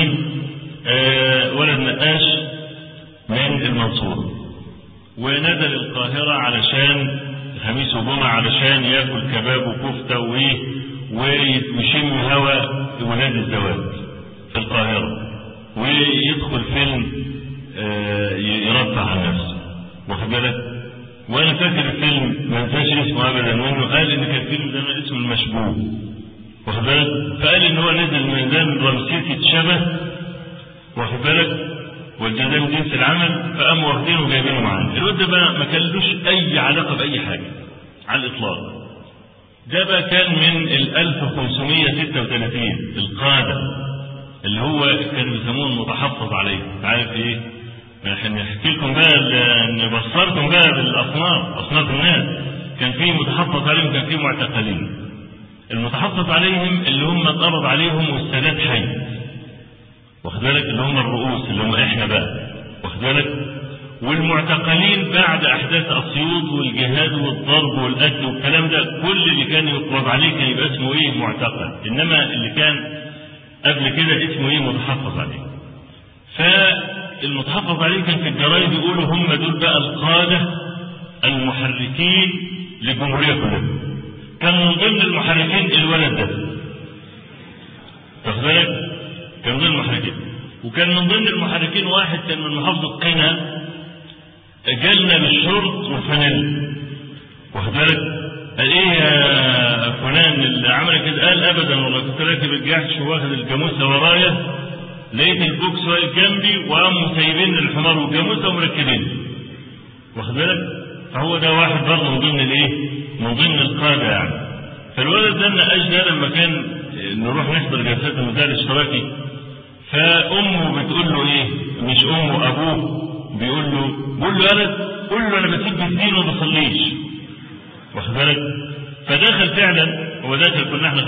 81 ولد نقاش من المنصورة، ونزل القاهرة علشان خميس وجمعة علشان ياكل كباب وكفتة ويشم هوا ولاد الزواج في القاهرة، ويدخل فيلم يرفع عن نفسه، واخد بالك. وانا فاكر الفيلم ما انساش اسمه ابدا، وانه قال ان كان الفيلم ده اسمه المشبوه، واخد بالك، فقال ان هو نزل من ميدان رمسيس يتشبه، واخد بالك، والجزاء من جنس العمل، فقاموا واخدينه وجايبينه معانا. الواد ده بقى ما كان لوش اي علاقه باي حاجه على الاطلاق. ده بقى كان من 1536 القاده اللي هو كانوا يسموه المتحفظ عليه، عارف احنا نحكي لكم بقى نبصركم بقى بالاصناف الناس. كان في متحفظ عليهم، كان في معتقلين. المتحفظ عليهم اللي هم اتقبض عليهم والسادات حي، واخد بالك، اللي هم الرؤوس اللي هم احنا بقى، واخد بالك. والمعتقلين بعد احداث اسيوط والجهاد والضرب والقتل والكلام ده، كل اللي كان يقبض عليه كان يبقى اسمه معتقل، انما اللي كان قبل كده اسمه متحفظ عليه. فالمتحفظ عليه كان في الجرايد يقولوا هم دول بقى القاده المحركين للجمهوريه كلها. كان من ضمن المحركين الولد ده، واخد بالك، كان من ضمن المحركين. وكان من ضمن المحركين واحد كان من محافظة قنا، جالنا بالشرط والفانيلا، واخد بالك. قال يا فلان اللي عمل كده؟ قال ابدا والله كنت راكب الجحش واخد الجاموسه ورايا، لقيت البوكس واقف جنبي وقاموا سايبين الحمار والجاموسه ومركبين، واخد بالك. فهو ده واحد برضه من ضمن من ضمن القاده يعني. فالولد ده نقاش ده لما كان نروح نحضر جلسات المنتدى الاشتراكي، فامه بتقول له مش امه، ابوه بيقول له قول له انا بسيب الدين وما بصليش، واخد بالك. فدخل فعلا، هو داخل كنا احنا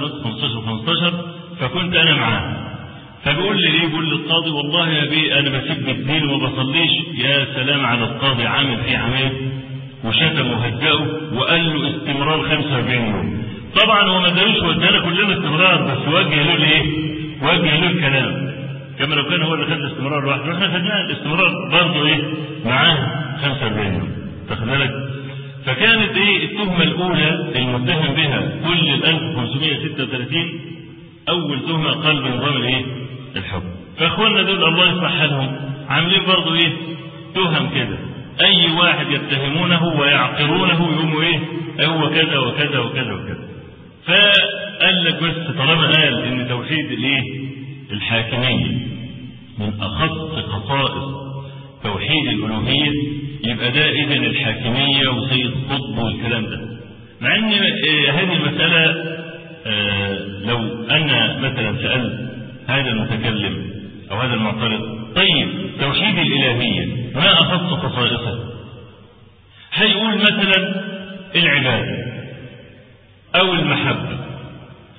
15 فكنت انا معاه، فبيقول لي بيقول للقاضي والله يا بيه انا بسيب الدين وما بصليش. يا سلام على القاضي، عامل فيه عمال وشتم وهدأه وقال له استمرار 45 يوم. طبعا هو ما ادالوش، ودانا كلنا استمرار، بس وجه له وجه له الكلام كما لو كان هو اللي خد الاستمرار لوحده، واحنا خدنا الاستمرار برضه معاه 45 يوم، تاخد بالك. فكانت التهمه الاولى المتهم بها كل 1536 اول تهمه قلب نظام الحكم. فاخواننا دول الله يصلح حالهم عاملين برضه تهم كده، اي واحد يتهمونه ويعقرونه يقوموا هو كذا وكذا وكذا وكذا. فقال لك بس طالما قال ان توحيد الحاكميه من اخص خصائص توحيد الالوهيه، يبقى ده اذن الحاكميه وسيد قطب والكلام ده. مع ان هذه المساله لو انا مثلا سالت هذا المتكلم او هذا المعترض، طيب توحيد الالهيه ما اخص خصائصه؟ هيقول مثلا العباده او المحبه.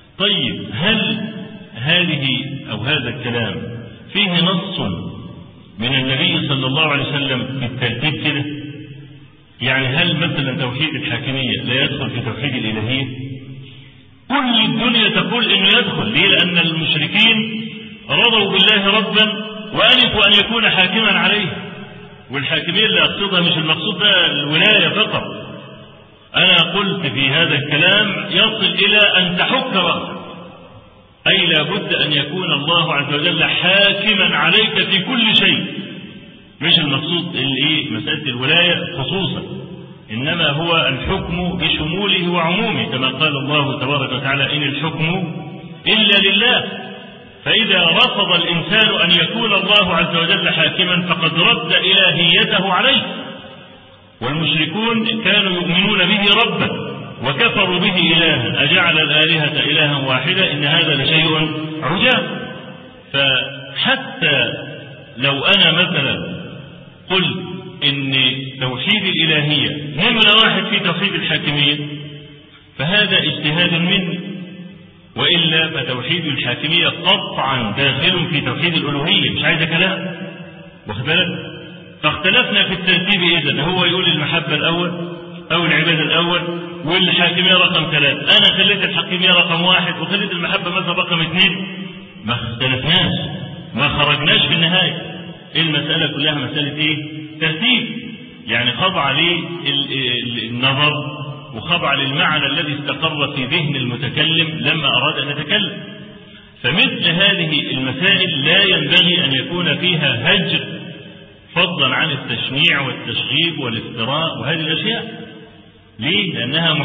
طيب هل هذه او هذا الكلام فيه نص من النبي صلى الله عليه وسلم بالترتيب كده؟ يعني هل مثلا توحيد الحاكمية لا يدخل في توحيد الإلهية؟ كل الدنيا تقول إنه يدخل. ليه؟ لأن المشركين رضوا بالله ربا وأنفوا أن يكون حاكما عليه. والحاكمية اللي أقصدها مش المقصود ده الولاية فقط. أنا قلت في هذا الكلام يصل إلى أن تحك رأسك، أي لابد أن يكون الله عز وجل حاكما عليك في كل شيء. مش المقصود مسألة الولاية خصوصا، إنما هو الحكم بشموله وعمومه، كما قال الله تبارك وتعالى: إن الحكم إلا لله. فإذا رفض الإنسان أن يكون الله عز وجل حاكما فقد رد إلهيته عليه. والمشركون كانوا يؤمنون به ربا وكفروا به إلها، أجعل الآلهة إلها واحدة إن هذا لشيء عجاب. فحتى لو أنا مثلا قلت إن توحيد الإلهية نمرة واحد في توحيد الحاكمية فهذا اجتهاد مني، وإلا فتوحيد الحاكمية قطعا داخل في توحيد الألوهية. مش عايز كلام، واخد بالك؟ فاختلفنا في الترتيب. إذن هو يقول المحبة الأول أو العبادة الأول والحاكمية رقم 3، أنا خليت الحاكمية رقم 1 وخليت المحبة مثلا رقم 2. ما اختلفناش، ما خرجناش في النهاية. المسألة كلها مسألة إيه؟ ترتيب. يعني خضع للنظر وخضع للمعنى الذي استقر في ذهن المتكلم لما أراد أن يتكلم. فمثل هذه المسائل لا ينبغي أن يكون فيها هجر، فضلا عن التشنيع والتشغيب والافتراء وهذه الأشياء. ليه؟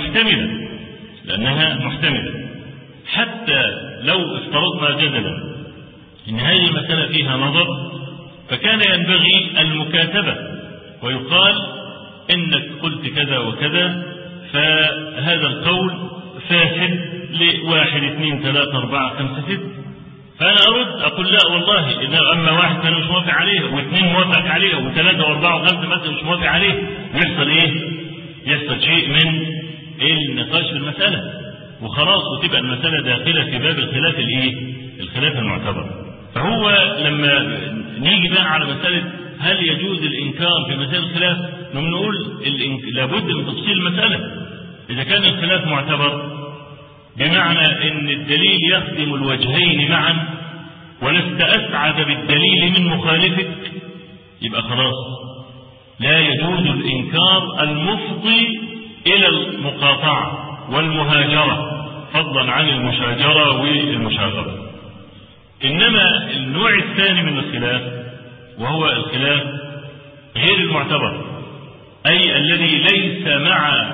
لأنها محتملة. حتى لو افترضنا جدلا إن هذه المسألة فيها نظر فكان ينبغي المكاتبة، ويقال إنك قلت كذا وكذا، فهذا القول فاسد ل1 2 3 4 5 6. فأنا أرد أقول لا والله إذا أما 1 أنا مش موافق عليه، و2 موافق عليه، و3 و4 و5 مثلا مش موافق عليه، يحصل إيه؟ يحصل شيء من النقاش في المسألة وخلاص، وتبقى المسألة داخلة في باب الخلاف الخلاف المعتبر. فهو لما نيجي بقى على مسألة هل يجوز الإنكار في مسائل الخلاف، نقول لابد من تفصيل المسألة. إذا كان الخلاف معتبر بمعنى أن الدليل يخدم الوجهين معا ولست أسعد بالدليل من مخالفك، يبقى خلاص لا يجوز الإنكار المفضي إلى المقاطعة والمهاجرة، فضلا عن المشاجرة والمشاغرة. إنما النوع الثاني من الخلاف وهو الخلاف غير المعتبر، أي الذي ليس مع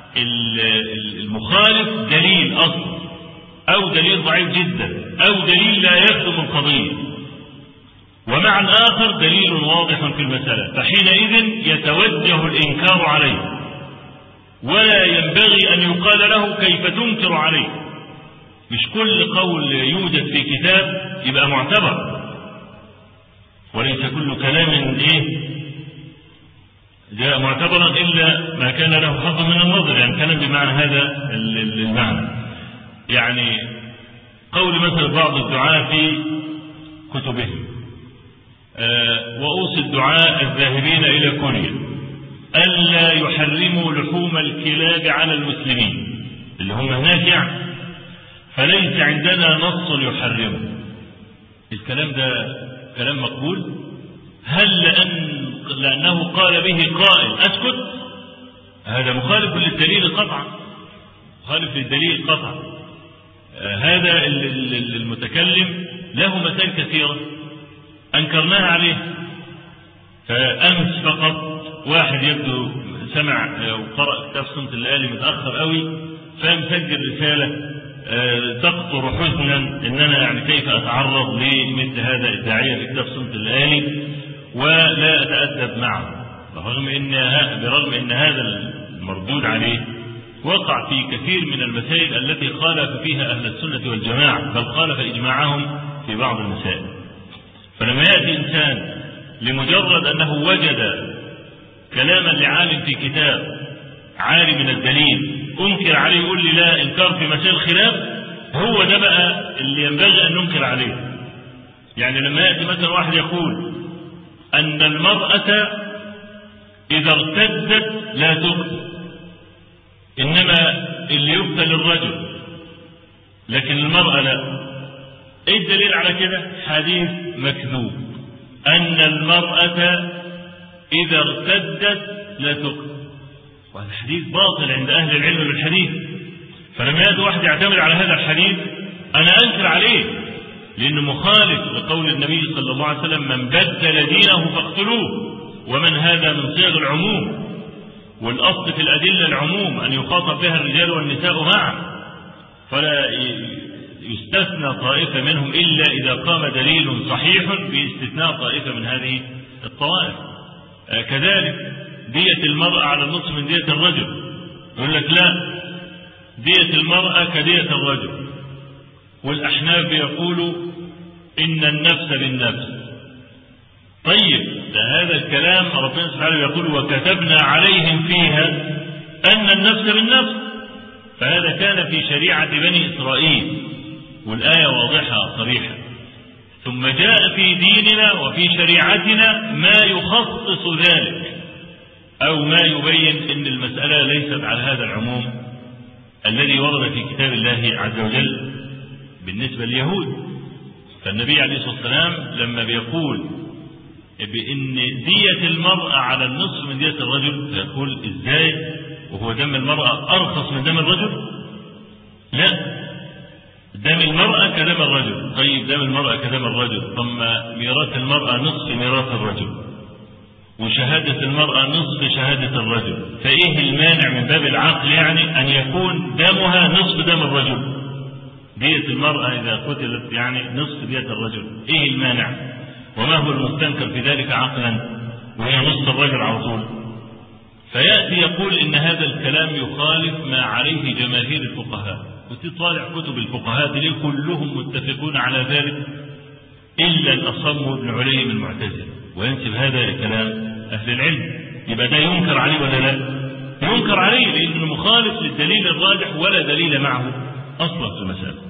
المخالف دليل أصل أو دليل ضعيف جدا أو دليل لا يخدم القضية، ومع الآخر دليل واضح في المسألة، فحينئذ يتوجه الإنكار عليه، ولا ينبغي أن يقال له كيف تنكر عليه. مش كل قول يوجد في كتاب يبقى معتبر، وليس كل كلام جاء معتبرا إلا ما كان له حظ من النظر، يعني كلام بمعنى هذا المعنى. يعني قول مثل بعض الدعاة في كتبهم: وأوصي الدعاء الذاهبين إلى كوريا ألا يحرموا لحوم الكلاب على المسلمين اللي هم هناك، يعني فليس عندنا نص يحرمه. الكلام ده كلام مقبول؟ هل لأنه قال به قائل أسكت؟ هذا مخالف للدليل قطعا، مخالف للدليل قطعا. هذا المتكلم له مسائل كثيرة أنكرناها عليه. فأمس فقط واحد يبدو سمع وقرأ كتاب صمت الليالي متأخر قوي، فمسجل رسالة تقطر حزنا إن أنا يعني كيف أتعرض لمثل هذا الداعية في كتاب صمت الليالي ولا أتأدب معه، برغم إن هذا المردود عليه وقع في كثير من المسائل التي خالف فيها أهل السنة والجماعة، بل خالف إجماعهم في بعض المسائل. فلما يأتي إنسان لمجرد أنه وجد كلاما لعالم في كتاب عالي من الدليل أنكر عليه، يقول لي لا إنكار في مسائل الخلاف، هو ده بقى اللي ينبغي أن ننكر عليه. يعني لما يأتي مثلا واحد يقول أن المرأة إذا ارتدت لا تقتل، إنما اللي يقتل الرجل لكن المرأة لا. إيه الدليل على كده؟ حديث مكذوب أن المرأة إذا ارتدت لا تقتل، وهذا حديث باطل عند أهل العلم بالحديث. فلما يأتي واحد يعتمد على هذا الحديث أنا أنكر عليه، لأنه مخالف لقول النبي صلى الله عليه وسلم من بدل دينه فاقتلوه، ومن هذا من صيغ العموم، والأصل في الأدلة العموم أن يخاطب بها الرجال والنساء معا، فلا يستثنى طائفة منهم إلا إذا قام دليل صحيح باستثناء طائفة من هذه الطوائف. كذلك دية المرأة على النصف من دية الرجل، يقول لك لا، دية المرأة كدية الرجل. والأحناف بيقولوا إن النفس بالنفس. طيب ده هذا الكلام ربنا سبحانه يقول وكتبنا عليهم فيها أن النفس بالنفس، فهذا كان في شريعة بني إسرائيل والآية واضحة صريحة. ثم جاء في ديننا وفي شريعتنا ما يخصص ذلك أو ما يبين أن المسألة ليست على هذا العموم الذي ورد في كتاب الله عز وجل بالنسبة لليهود. فالنبي عليه الصلاة والسلام لما بيقول بأن دية المرأة على النصف من دية الرجل، فيقول إزاي وهو دم المرأة أرخص من دم الرجل؟ لا، دم المرأة كدم الرجل. طيب دم المرأة كدم الرجل، ثم ميراث المرأة نصف ميراث الرجل، وشهادة المرأة نصف شهادة الرجل، فإيه المانع من باب العقل يعني أن يكون دمها نصف دم الرجل؟ دية المرأة إذا قتلت يعني نصف دية الرجل، إيه المانع؟ وما هو المستنكر في ذلك عقلا وهي نصف الرجل على طول؟ فيأتي يقول إن هذا الكلام يخالف ما عليه جماهير الفقهاء، وتطالع كتب الفقهاء دي كلهم متفقون على ذلك إلا الأصم بن عليم المعتزلي، وينسب هذا لكلام أهل العلم. يبقى ده ينكر عليه ولا لا؟ ينكر عليه لأنه مخالف للدليل الراجح ولا دليل معه أصلا في المسألة.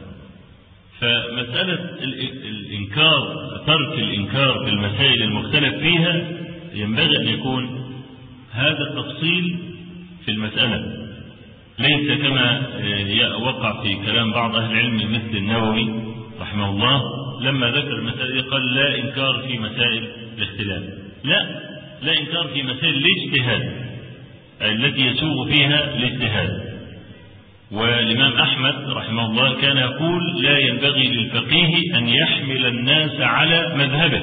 فمسألة الإنكار، ترك الإنكار في المسائل المختلف فيها، ينبغي أن يكون هذا التفصيل في المسألة، ليس كما وقع في كلام بعض أهل العلم مثل النووي رحمه الله لما ذكر المسألة قال لا إنكار في مسائل الاختلاف. لا إنكار في مسائل الاجتهاد التي يسوغ فيها الاجتهاد. والإمام أحمد رحمه الله كان يقول لا ينبغي للفقيه أن يحمل الناس على مذهبه،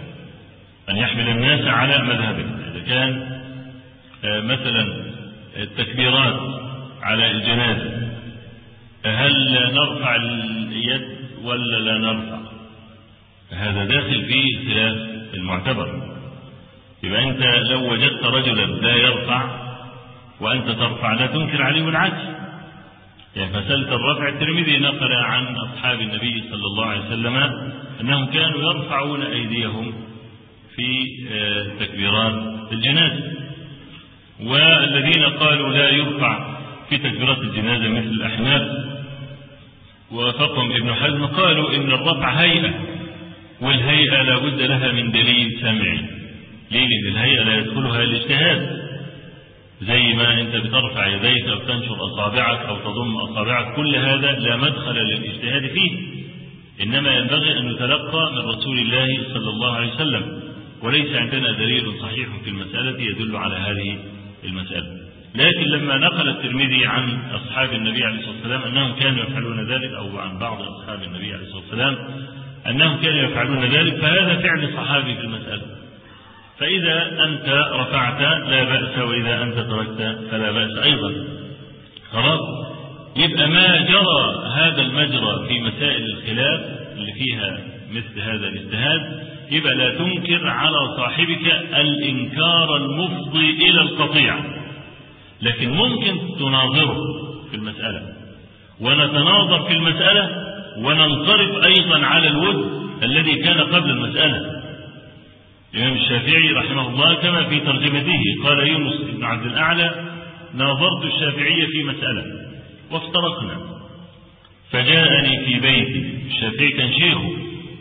إذا كان مثلا التكبيرات على الجنازة هل نرفع اليد ولا لا نرفع؟ هذا داخل فيه خلاف المعتبر. يبقى أنت لو وجدت رجلا لا يرفع وأنت ترفع لا تنكر عليه، والعكس. يعني مسألة الرفع الترمذي نقل عن أصحاب النبي صلى الله عليه وسلم أنهم كانوا يرفعون أيديهم في تكبيرات الجنازة، والذين قالوا لا يرفع في تكبيرات الجنازة مثل الأحناف وفقهم ابن حزم قالوا إن الرفع هيئة، والهيئة لا بد لها من دليل سمعي. ليه؟ لأن الهيئة لا يدخلها الاجتهاد، زي ما أنت بترفع يديك أو تنشر أصابعك أو تضم أصابعك، كل هذا لا مدخل للاجتهاد فيه، إنما ينبغي أن نتلقى من رسول الله صلى الله عليه وسلم، وليس عندنا دليل صحيح في المسألة يدل على هذه المسألة. لكن لما نقل الترمذي عن أصحاب النبي عليه الصلاة والسلام أنهم كانوا يفعلون ذلك، أو عن بعض أصحاب النبي عليه الصلاة والسلام أنهم كانوا يفعلون ذلك، فهذا فعل صحابي في المسألة. فإذا أنت رفعت لا بأس، وإذا أنت تركت فلا بأس أيضا. خلاص، يبقى ما جرى هذا المجرى في مسائل الخلاف اللي فيها مثل هذا الاجتهاد، يبقى لا تنكر على صاحبك الإنكار المفضي إلى القطيع، لكن ممكن تناظره في المسألة، ونتناظر في المسألة وننصرف أيضا على الود الذي كان قبل المسألة. الإمام الشافعي رحمه الله كما في ترجمته قال يونس بن عبد الأعلى ناظرت الشافعية في مسألة وافترقنا، فجاءني في بيتي، الشافعي كان شيخه،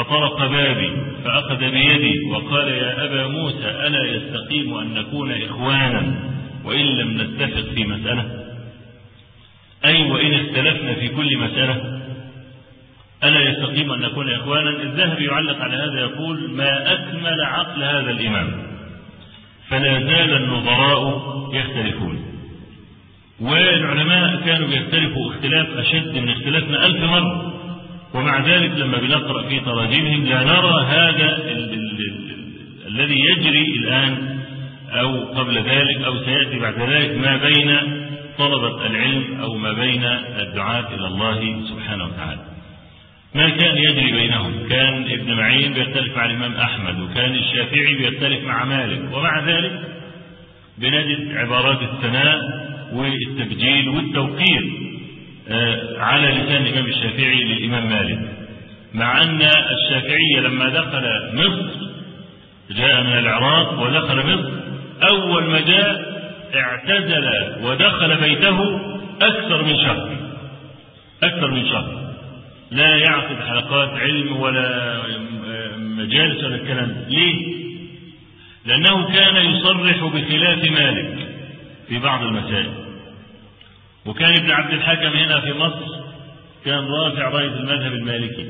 فطرق بابي فأخذ بيدي وقال يا أبا موسى ألا يستقيم أن نكون إخوانا وإن لم نتفق في مسألة؟ أي وإن اختلفنا في كل مسألة ألا يستقيم أن نكون إخوانا. الذهبي يعلق على هذا يقول ما أكمل عقل هذا الإمام، فلا زال النظراء يختلفون، والعلماء كانوا يختلفوا اختلاف أشد من اختلافنا 1000 مرة، ومع ذلك لما بنقرأ في تراجمهم لا نرى هذا الذي يجري الآن أو قبل ذلك أو سيأتي بعد ذلك ما بين طلبة العلم أو ما بين الدعاة إلى الله سبحانه وتعالى. ما كان يجري بينهم، كان ابن معين بيختلف مع الإمام أحمد، وكان الشافعي بيختلف مع مالك، ومع ذلك بنجد عبارات الثناء والتبجيل والتوقير على لسان الإمام الشافعي للإمام مالك، مع أن الشافعي لما دخل مصر جاء من العراق ودخل مصر، أول ما جاء اعتزل ودخل بيته أكثر من شهر لا يعقد حلقات علم ولا مجالس ولا الكلام. ليه؟ لأنه كان يصرح بخلاف مالك في بعض المسائل، وكان ابن عبد الحكم هنا في مصر كان رافع راية المذهب المالكي،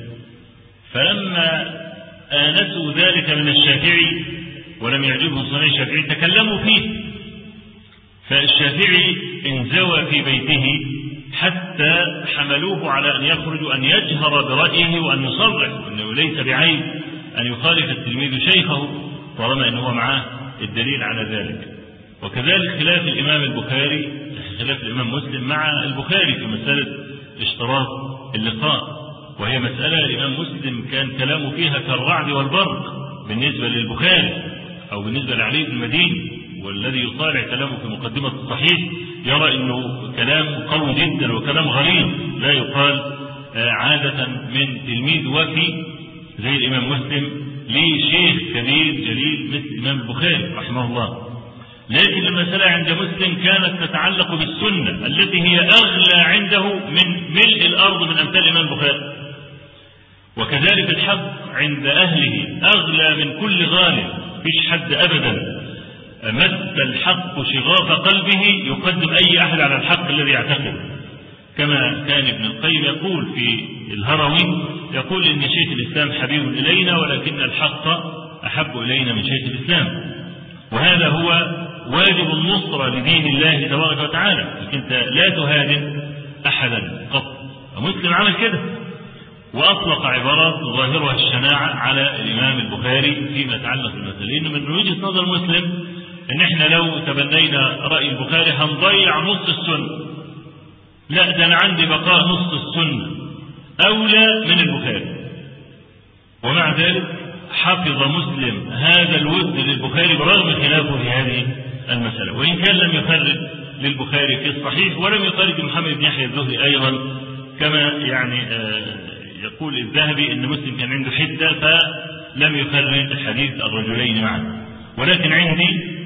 فلما آنسوا ذلك من الشافعي ولم يعجبهم صنيع الشافعي تكلموا فيه، فالشافعي انزوى في بيته حتى حملوه على أن يخرج أن يجهر برأيه وأن يصرح أنه ليس بعيب أن يخالف التلميذ شيخه طالما أنه معاه الدليل على ذلك. وكذلك خلاف الإمام البخاري خلاف الإمام مسلم مع البخاري في مسألة اشتراط اللقاء، وهي مسألة الإمام مسلم كان كلامه فيها كالرعد والبرق بالنسبة للبخاري أو بالنسبة لعلي بن المديني، والذي يطالع كلامه في مقدمة الصحيح يرى أنه كلام قوي جدا وكلام غليظ لا يقال عادة من تلميذ وفي زي الإمام مسلم لشيخ كبير جليل مثل الإمام البخاري رحمه الله. لكن المسألة عند مسلم كانت تتعلق بالسنة التي هي أغلى عنده من ملء الأرض من أمثال الإمام البخاري، وكذلك الحق عند أهله أغلى من كل غالب، فيش حد أبدا مس الحق شغاف قلبه يقدم أي أحد على الحق الذي يعتقد، كما كان ابن القيم يقول في الهروي يقول إن شيخ الإسلام حبيب إلينا ولكن الحق أحب إلينا من شيخ الإسلام، وهذا هو واجب النصرة لدين الله تبارك وتعالى، أنت لا تهادن أحدا قط. مسلم عمل كده وأطلق عبارات ظاهرها الشناعة على الإمام البخاري فيما يتعلق بالمسألة، لأنه من وجهة نظر مسلم إن إحنا لو تبنينا رأي البخاري هنضيع نص السنة، لا ده أنا عندي بقاء نص السنة أولى من البخاري. ومع ذلك حفظ مسلم هذا الود للبخاري برغم خلافه في هذه المسألة، وإن كان لم يخرج للبخاري في الصحيح ولم يخرج محمد بن يحيى الزهري أيضا، كما يعني يقول الذهبي إن مسلم كان عنده حدة فلم يخرج حديث الرجلين معا. ولكن عندي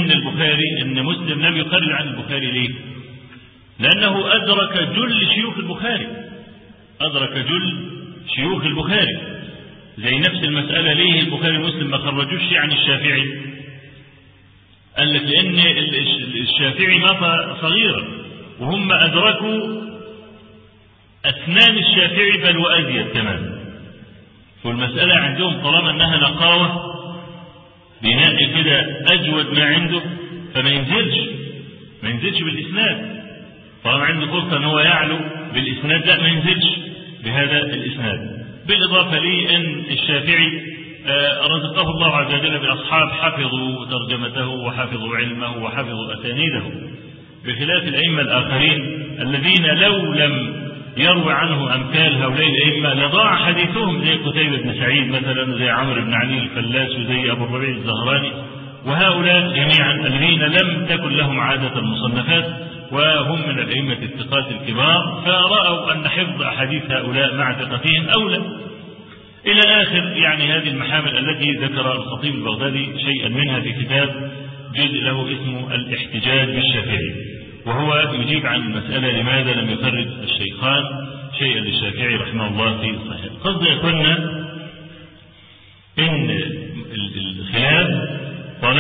إن مسلم لم يخرج عن البخاري. ليه؟ لأنه أدرك جل شيوخ البخاري زي نفس المسألة. ليه البخاري مسلم ما خرجوش عن الشافعي؟ قال لك لأن الشافعي مات صغيرا وهم أدركوا أسنان الشافعي بل وأزيد كمان، والمسألة عندهم طالما أنها نقاوة بينقي كده أجود ما عنده فما ينزلش بالإسناد، طالما عنده فرصة أنه يعلو بالإسناد لا ما ينزلش بهذا الإسناد. بالإضافة لي أن الشافعي رزقه الله عز وجل بأصحاب حفظوا ترجمته وحفظوا علمه وحفظوا أسانيده، بخلاف الأئمة الآخرين الذين لو لم يروي عنه أمثال هؤلاء الأئمة لضاع حديثهم، زي قتيبة بن سعيد مثلا، زي عمرو بن علي الفلاس، وزي أبو الربيع الزهراني، وهؤلاء جميعا الذين لم تكن لهم عادة المصنفات وهم من الأئمة الثقات الكبار، فرأوا أن حفظ أحاديث هؤلاء مع ثقتهم أولى إلى آخر يعني هذه المحامل التي ذكر الخطيب البغدادي شيئا منها في كتاب جزء له اسمه الاحتجاج بالشافعي، وهو يجيب عن المسألة لماذا لم يخرج الشيخان شيئا للشافعي رحمه الله في الصحيح. قصد يكون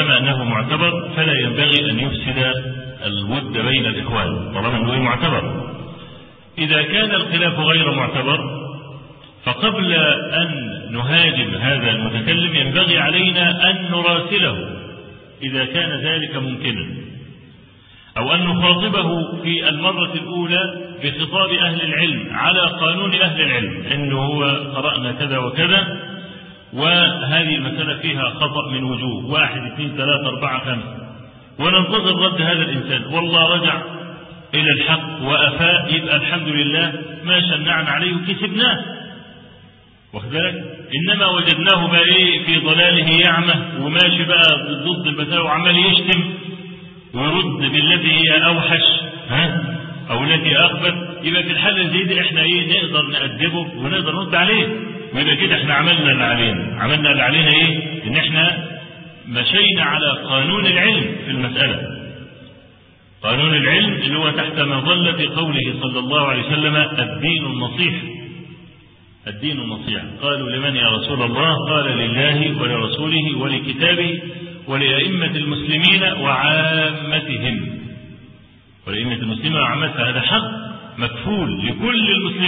طالما أنه معتبر فلا ينبغي أن يفسد الود بين الإخوان طالما أنه معتبر. إذا كان الخلاف غير معتبر فقبل أن نهاجم هذا المتكلم ينبغي علينا أن نراسله إذا كان ذلك ممكنا، أو أن نخاطبه في المرة الأولى بخطاب أهل العلم على قانون أهل العلم، إنه هو قرأنا كذا وكذا وهذه المسألة فيها خطأ من وجوه 1 2 3 4 5، وننتظر رد هذا الإنسان. والله رجع إلى الحق وأفاء يبقى الحمد لله ما شنعنا عليه وكسبناه، واخد بالك؟ إنما وجدناه بقى إيه في ضلاله يعمى وماشي بقى ضد المسألة وعمال يشتم ويرد بالذي هي أوحش أو التي أخبث، يبقى في الحالة زي دي إحنا إيه نقدر نأدبه ونقدر نرد عليه، ويبقى كده إحنا عملنا اللي علينا إيه؟ إن إحنا مشينا على قانون العلم في المسألة. قانون العلم اللي هو تحت مظلة قوله صلى الله عليه وسلم الدين النصيح. الدين النصيح. قالوا لمن يا رسول الله؟ قال لله ولرسوله ولكتابه ولأئمة المسلمين وعامتهم. ولأئمة المسلمين وعامتها هذا حق مكفول لكل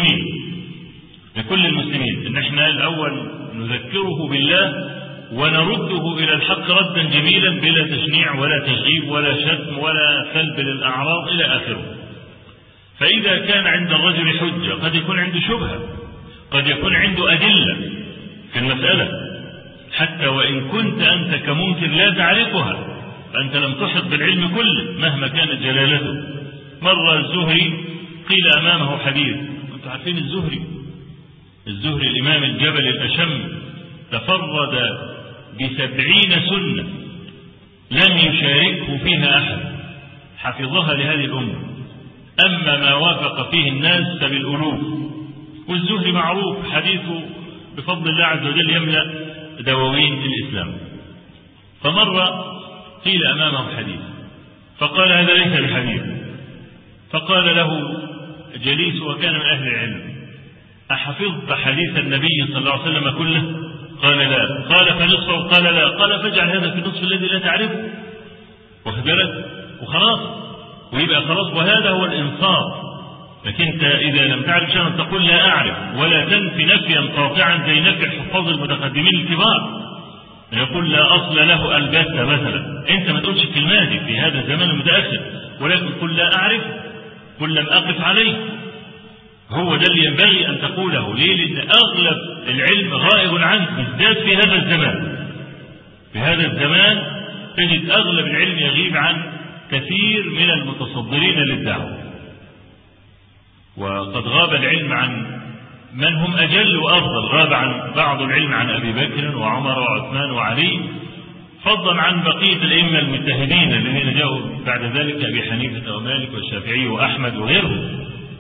المسلمين إن احنا الأول نذكره بالله ونرده إلى الحق ردا جميلا بلا تشنيع ولا تشغيب ولا شتم ولا سلب للأعراض إلى آخره. فإذا كان عند الرجل حجة قد يكون عنده شبهة، قد يكون عنده أدلة في المسألة، حتى وإن كنت أنت كمنكر لا تعرفها فأنت لم تحط بالعلم كله مهما كانت جلالته. مرة الزهري قيل أمامه حديث، أنتم عارفين الزهري الإمام الجبل الأشم تفرد ب70 سنة لم يشاركه فيها أحد حفظها لهذه الأمة، أما ما وافق فيه الناس فبالألوف. والزهري معروف حديثه بفضل الله عز وجل يملأ دواوين الإسلام. فمرة قيل أمامه حديث فقال هذا ليس بحديث، فقال له جليس وكان من أهل العلم أحفظت حديث النبي صلى الله عليه وسلم كله؟ قال لا. قال فنصفه؟ قال لا. قال فاجعل هذا في النصف الذي لا تعرفه، واخد بالك؟ وخلاص ويبقى خلاص، وهذا هو الإنصاف. لكن انت إذا لم تعرف شيئا تقول لا أعرف، ولا تنفي نفيا قاطعا زي نفي الحفاظ المتقدمين الكبار يقول لا أصل له البتة مثلا. انت ما تقولش الكلمات دي في هذا الزمان المتأخر، ولكن قل لا أعرف، قل لم أقف عليه. هو ده اللي ينبغي أن تقوله. ليه؟ لأن أغلب العلم غائب عنك، بالذات في هذا الزمان. في هذا الزمان تجد أغلب العلم يغيب عن كثير من المتصدرين للدعوة، وقد غاب العلم عن من هم أجل وأفضل. غاب عن بعض العلم عن أبي بكر وعمر وعثمان وعلي، فضلا عن بقية الأئمة المجتهدين الذين جاءوا بعد ذلك أبي حنيفة ومالك والشافعي وأحمد وغيرهم.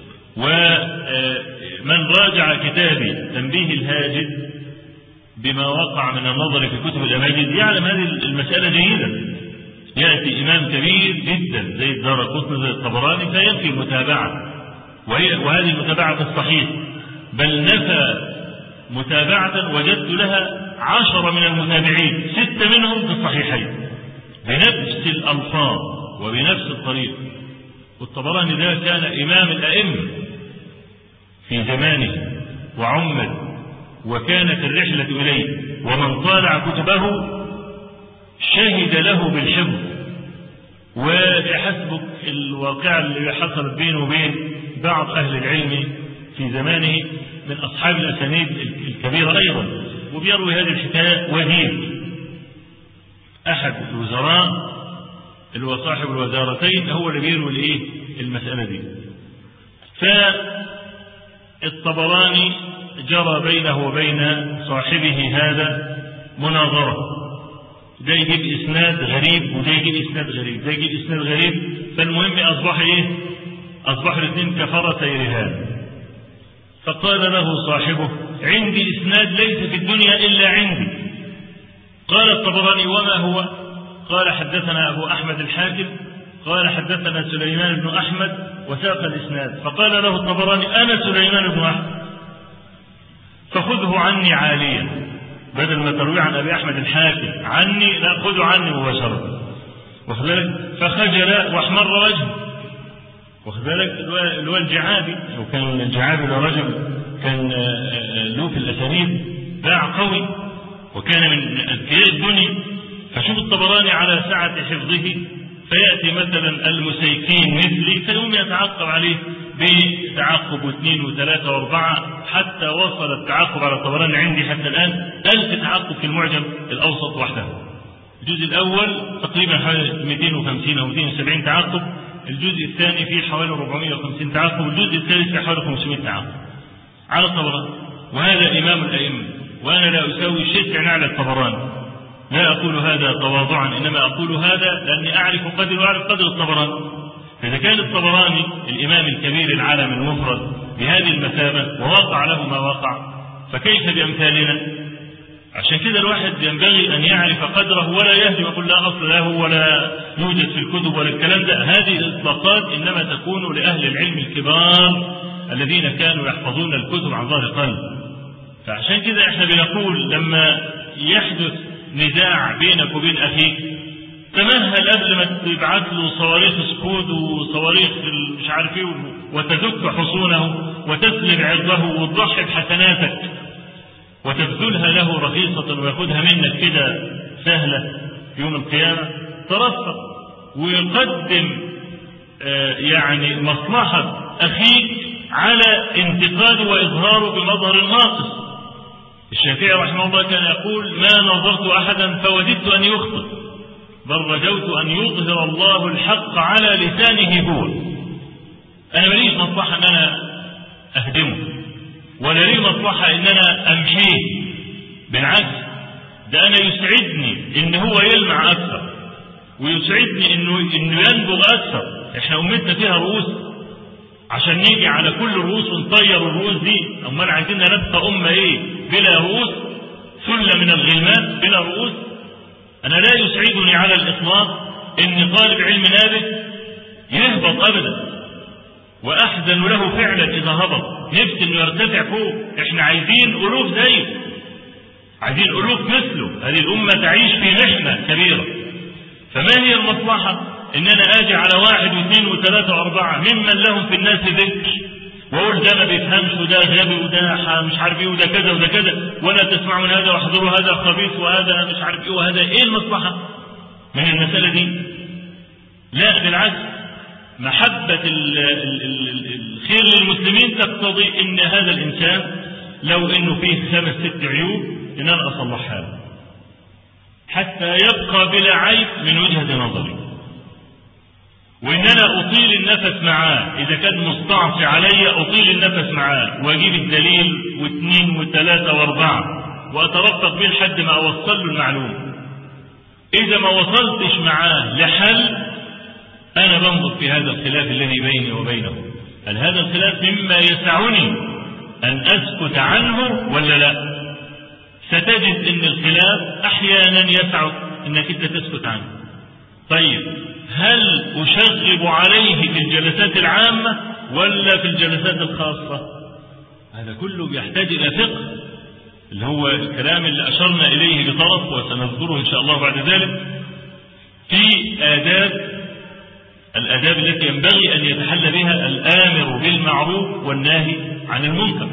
ومن راجع كتابي تنبيه الهاجد بما وقع من النظر في كتب الأماجد يعلم هذه المسألة جيدا. يأتي إمام كبير جدا زي الدارقطني زي الطبراني فينفي المتابعة، وهذه المتابعة الصحيح، بل نفى متابعة وجدت لها 10 من المتابعين 6 منهم في الصحيحين بنفس الألفاظ وبنفس الطريق. والطبراني ده كان إمام الأئمة في زمانه وعمد، وكانت الرحلة إليه، ومن طالع كتبه شهد له بالحفظ. وحسبك الواقع اللي حصلت بينه وبين بعض أهل العلم في زمانه من أصحاب الأسانيد الكبيرة أيضا. وبيروي هذه الحكاية وزير أحد الوزراء اللي هو صاحب الوزارتين هو اللي بيروي المسألة دي. فالطبراني جرى بينه وبين صاحبه هذا مناظرة، ده يجيب إسناد غريب وده يجيب إسناد غريب، ده يجيب إسناد غريب. فالمهم أصبح الاثنين كفرتي رهان. فقال له صاحبه عندي إسناد ليس في الدنيا إلا عندي. قال الطبراني وما هو؟ قال حدثنا أبو أحمد الحاكم قال حدثنا سليمان بن أحمد وساق الإسناد. فقال له الطبراني أنا سليمان بن أحمد فخذه عني عاليا. بدل ما تروي عن أبي أحمد الحاكم عني، لا خذوا عني مباشرة، واخد بالك؟ فخجل واحمر وجهه، واخد بالك؟ اللي هو الجعابي، وكان الجعابي ده رجل كان له في الأسانيد باع قوي وكان من أذكياء الدنيا. فشوف الطبراني على سعة حفظه فيأتي مثلا المسيكين مثلي فيقوم يتعقب عليه بتعقب واثنين وثلاثة واربعة، حتى وصل التعقب على الطبراني عندي حتى الآن 1000 تعقب في المعجم الأوسط وحده. الجزء الأول تقريبا حوالي 250 أو 270 تعقب، الجزء الثاني فيه حوالي 450 تعقب، الجزء الثالث فيه حوالي 500 تعقب على الطبراني. وهذا إمام الأئمة، وأنا لا أسوي شيء على الطبراني، لا أقول هذا تواضعا، إنما أقول هذا لأني أعرف قدر وأعرف قدر الطبراني. فإذا كان الطبراني الإمام الكبير العالم المفرد بهذه المثابة ووقع له ما وقع، فكيف بأمثالنا؟ عشان كده الواحد ينبغي أن يعرف قدره ولا يهدم ويقول لا أصل له ولا يوجد في الكتب ولا الكلام ده. هذه الإطلاقات إنما تكون لأهل العلم الكبار الذين كانوا يحفظون الكتب عن ظهر قلب. فعشان كده احنا بنقول لما يحدث نزاع بينك وبين أخيك تمهل قبل ما تبعت له صواريخ سكود وصواريخ مش عارف ايه وتدك حصونه وتسلب عرضه وتضحي بحسناتك وتبذلها له رخيصة ويأخذها منك كده سهلة يوم القيامة. ترفق ويقدم يعني مصلحة أخيك على انتقاده وإظهاره بمظهر ناقص. الشافعي رحمه الله كان يقول ما نظرت أحدا فوددت أن يخطئ، بل رجوت أن يظهر الله الحق على لسانه هو. أنا ماليش مصلحة أن أنا أهدمه، ولا لي مصلحة أن أنا أمحيه، بالعكس ده أنا يسعدني إن هو يلمع أكثر، ويسعدني إنه ينبغ أكثر. إحنا أمتنا فيها رؤوس، عشان نيجي على كل الرؤوس ونطير الرؤوس دي، أمال عايزيننا نبقى أمة إيه؟ بلا رؤوس، ثلة من الغلمان بلا رؤوس. أنا لا يسعدني على الإطلاق إن طالب علم نابه يهبط أبدا، وأحزن له فعلا إذا هبط، نفسي إنه يرتفع فوق. إحنا عايزين ألوف زيه، عايزين ألوف مثله، هذه الأمة تعيش في محنة كبيرة. فما هي المصلحة إن أنا آجي على 1 و2 و3 و4 ممن لهم في الناس ذكر وأقول ده ما بيفهمش وده غبي وده مش عارف إيه وده كذا وده كذا، ولا تسمعوا من هذا واحذروا هذا خبيث وهذا مش عارف إيه وهذا إيه المصلحة من المسألة دي؟ لا بالعكس، محبة الخير للمسلمين تقتضي إن هذا الإنسان لو إنه فيه 5 6 عيوب إن أنا أصلحها له حتى يبقى بلا عيب من وجهة نظري، وإن أنا أطيل النفس معاه. إذا كان مستعصي علي أطيل النفس معاه وأجيب الدليل و2 و3 و4 وأترفق به لحد ما أوصل له المعلومة. إذا ما وصلتش معاه لحل أنا بنظر في هذا الخلاف الذي بيني وبينه، هل هذا الخلاف مما يسعني أن أسكت عنه ولا لا؟ ستجد أن الخلاف أحيانا يسع أنك أنت تسكت عنه. طيب هل أشغب عليه في الجلسات العامة ولا في الجلسات الخاصة؟ هذا كله بيحتاج إلى فقه، اللي هو الكلام اللي أشرنا إليه بطرف وسنذكره إن شاء الله بعد ذلك في الآداب التي ينبغي أن يتحلى بها الآمر بالمعروف والناهي عن المنكر.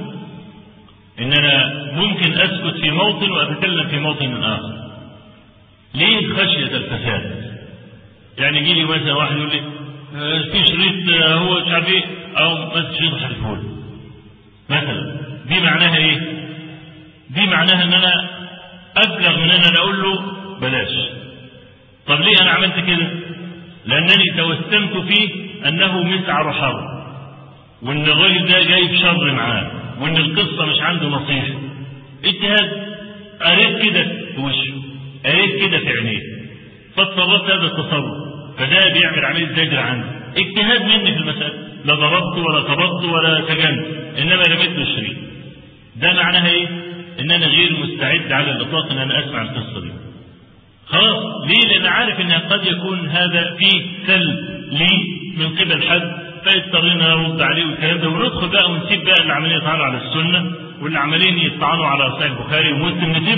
إننا ممكن أسكت في موطن وأتكلم في موطن آخر. ليه؟ خشية الفساد. يعني يجي لي مثلا واحد يقول لي في شريط هو مش عارف ايه، او مثلا شريط حرفه لي مثلا، دي معناها ايه؟ دي معناها ان انا ابلغ من ان انا اقول له بلاش. طب ليه انا عملت كده؟ لانني توسمت فيه انه مسعر حرب، وان الراجل ده جايب شر معاه، وان القصه مش عنده نصيحه. اجتهاد، قريت كده في وشه، قريت كده في عينيه، فاتصرفت هذا التصرف، فده بيعمل عليه الزجر عندي. اجتهاد مني في المسألة، لا ضربت ولا قبضت ولا سجنت، انما رميت له الشريط. ده معناها ايه؟ ان انا غير مستعد على الاطلاق ان انا اسمع القصه دي. خلاص، ليه؟ لان عارف ان قد يكون هذا فيه سلب لي من قبل حد، فيضطرنا نرد عليه والكلام ده، وندخل بقى ونسيب بقى اللي عمالين يطعنوا على السنه واللي عمالين يطعنوا على صحيح البخاري ومسلم، نسيب بقى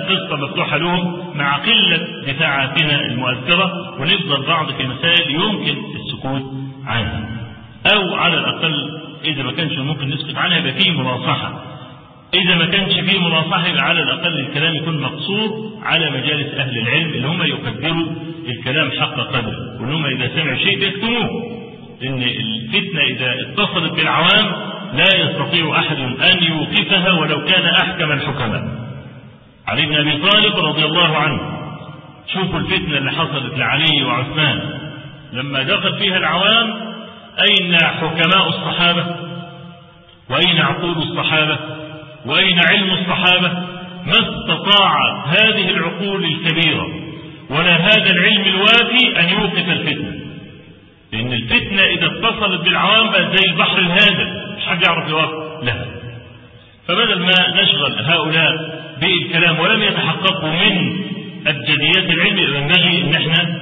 قصة مفتوحة لهم مع قلة دفاعاتنا المؤثرة، ونفضل بعض في مسائل يمكن السكوت عنها، أو على الأقل إذا ما كانش ممكن نسكت عنها يبقى فيه مناصحة. إذا ما كانش فيه مناصحة يبقى على الأقل الكلام يكون مقصور على مجالس أهل العلم اللي هم يقدروا الكلام حق قدره، وإن هم إذا سمعوا شيء بيكتموه. إن الفتنة إذا اتصلت بالعوام لا يستطيع أحد أن يوقفها ولو كان أحكم الحكماء. علي بن أبي طالب رضي الله عنه، شوفوا الفتنة اللي حصلت لعلي وعثمان لما دخل فيها العوام، أين حكماء الصحابة؟ وأين عقول الصحابة؟ وأين علم الصحابة؟ ما استطاع هذه العقول الكبيرة ولا هذا العلم الوافي أن يوقف الفتنة، لأن الفتنة إذا اتصلت بالعوام بقى زي البحر الهادئ، مش حد يعرف يوقف لها. فبدل ما نشغل هؤلاء بالكلام ولم يتحققوا من أبجديات العلم، ينبغي أن احنا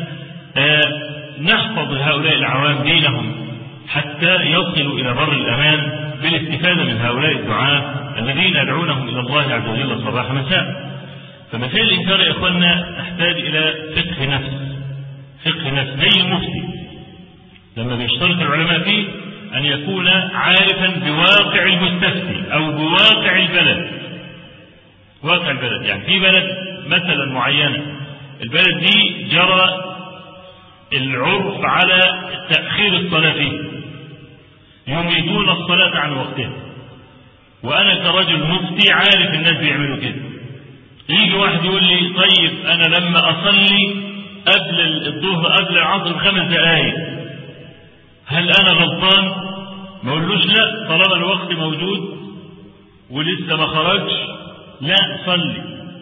نحفظ هؤلاء العوام دينهم حتى يصلوا إلى بر الأمان بالاستفادة من هؤلاء الدعاة الذين يدعونهم إلى الله عز وجل صباح مساء. فمثال الإنكار يا إخواننا نحتاج إلى فقه نفس. فقه نفس زي المفتي لما بيشترط العلماء فيه أن يكون عارفا بواقع المستفتي أو بواقع البلد. واقع البلد يعني في بلد مثلا معينة، البلد دي جرى العرف على تأخير الصلاة فيه، يميتون الصلاة عن وقتها، وأنا كرجل مفتي عارف الناس بيعملوا كده. يجي واحد يقول لي طيب أنا لما أصلي قبل الظهر قبل العصر ب5 دقائق هل أنا غلطان؟ ما أقولوش لا، طالما الوقت موجود ولسه ما خرجش لا صلي،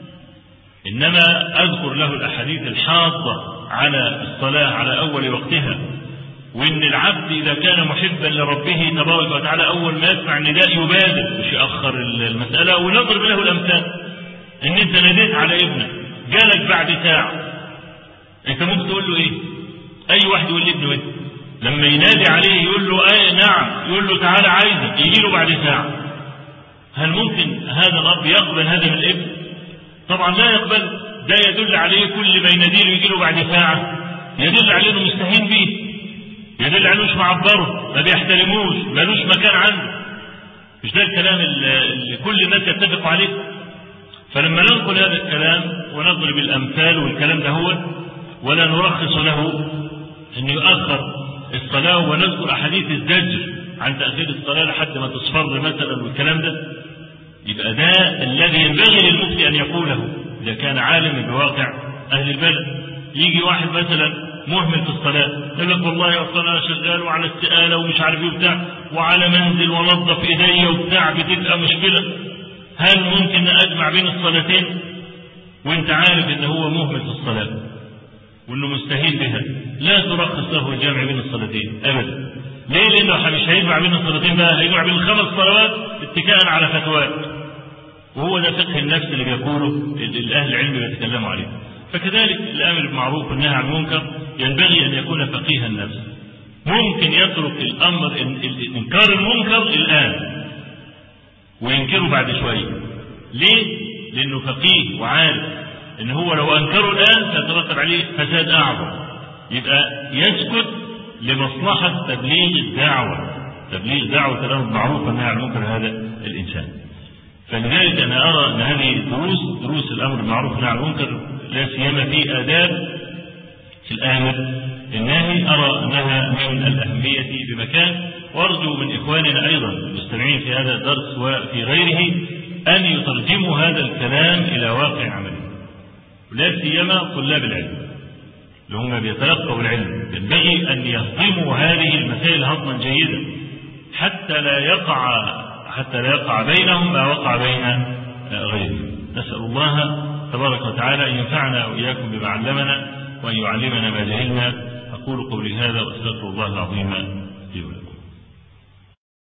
إنما أذكر له الأحاديث الحاضة على الصلاة على أول وقتها، وإن العبد إذا كان محبا لربه تبارك وتعالى أول ما يسمع النداء يبادر مش يأخر المسألة. ونضرب له الأمثال، إن أنت ناديت على ابنك جالك بعد ساعة، أنت ممكن تقول له إيه؟ أي واحد يقول لابنه إيه؟ لما ينادي عليه يقول له أي نعم، يقول له تعالى عايزك، يجي له بعد ساعة. هل ممكن هذا الأب يقبل هذا من الابن؟ طبعا لا يقبل. ده يدل عليه كل ما يناديه يجي له بعد ساعة يدل عليه انه مستهين به، يدل عليه مش معبره، ما بيحترموش، مالوش مكان عنده. مش ده الكلام اللي كل الناس يتفق عليه؟ فلما ننقل هذا الكلام ونضرب الأمثال والكلام ده هو ولا نرخص له أن يؤخر الصلاة ونذكر أحاديث الزجر عن تأخير الصلاة لحد ما تصفر مثلا والكلام ده، يبقى ده الذي ينبغي للمفتي أن يقوله إذا كان عالما بواقع أهل البلد. يجي واحد مثلا مهمل في الصلاة يقول لك والله أصلا أنا شغال وعلى استقالة ومش عارف ايه وبتاع وعلى منزل ونظف إيديا وبتاع، بتبقى مشكلة. هل ممكن أجمع بين الصلاتين وانت عارف ان هو مهمل في الصلاة وانه مستهين بها؟ لا ترخص له الجمع بين الصلاتين أبدا. ليه؟ لأنه مش هيجمع بين الصلاتين بقى، هيجمع بين ال5 صلوات اتكاء على فتوات، وهو ده فقه النفس اللي بيقوله الأهل العلم بيتكلموا عليه. فكذلك الأمر بالمعروف والنهي عن المنكر ينبغي أن يكون فقيه النفس. ممكن يترك الأمر إنكار المنكر الآن وينكره بعد شوية. ليه؟ لأنه فقيه وعارف إن هو لو أنكره الآن سيترتب عليه فساد أعظم، يبقى يسكت لمصلحة تبليغ الدعوة، تبليغ دعوة الأمر بالمعروف والنهي عن المنكر هذا الإنسان. فلذلك أنا أرى أن هذه دروس الأمر بالمعروف والنهي عن المنكر لا سيما في آداب في الآمر الناهي، أرى أنها من الأهمية بمكان، وأرجو من إخواننا أيضا المستمعين في هذا الدرس وفي غيره أن يترجموا هذا الكلام إلى واقع عملي، لا سيما طلاب العلم اللي هم بيتلقوا العلم. ينبغي أن يهضموا هذه المسائل هضما جيدا حتى لا يقع بينهم ما وقع بين غيرهم. نسأل الله تبارك وتعالى أن ينفعنا وإياكم بما علمنا وأن يعلمنا ما جهلنا. أقول قولي هذا وأستغفر الله العظيم لي ولكم.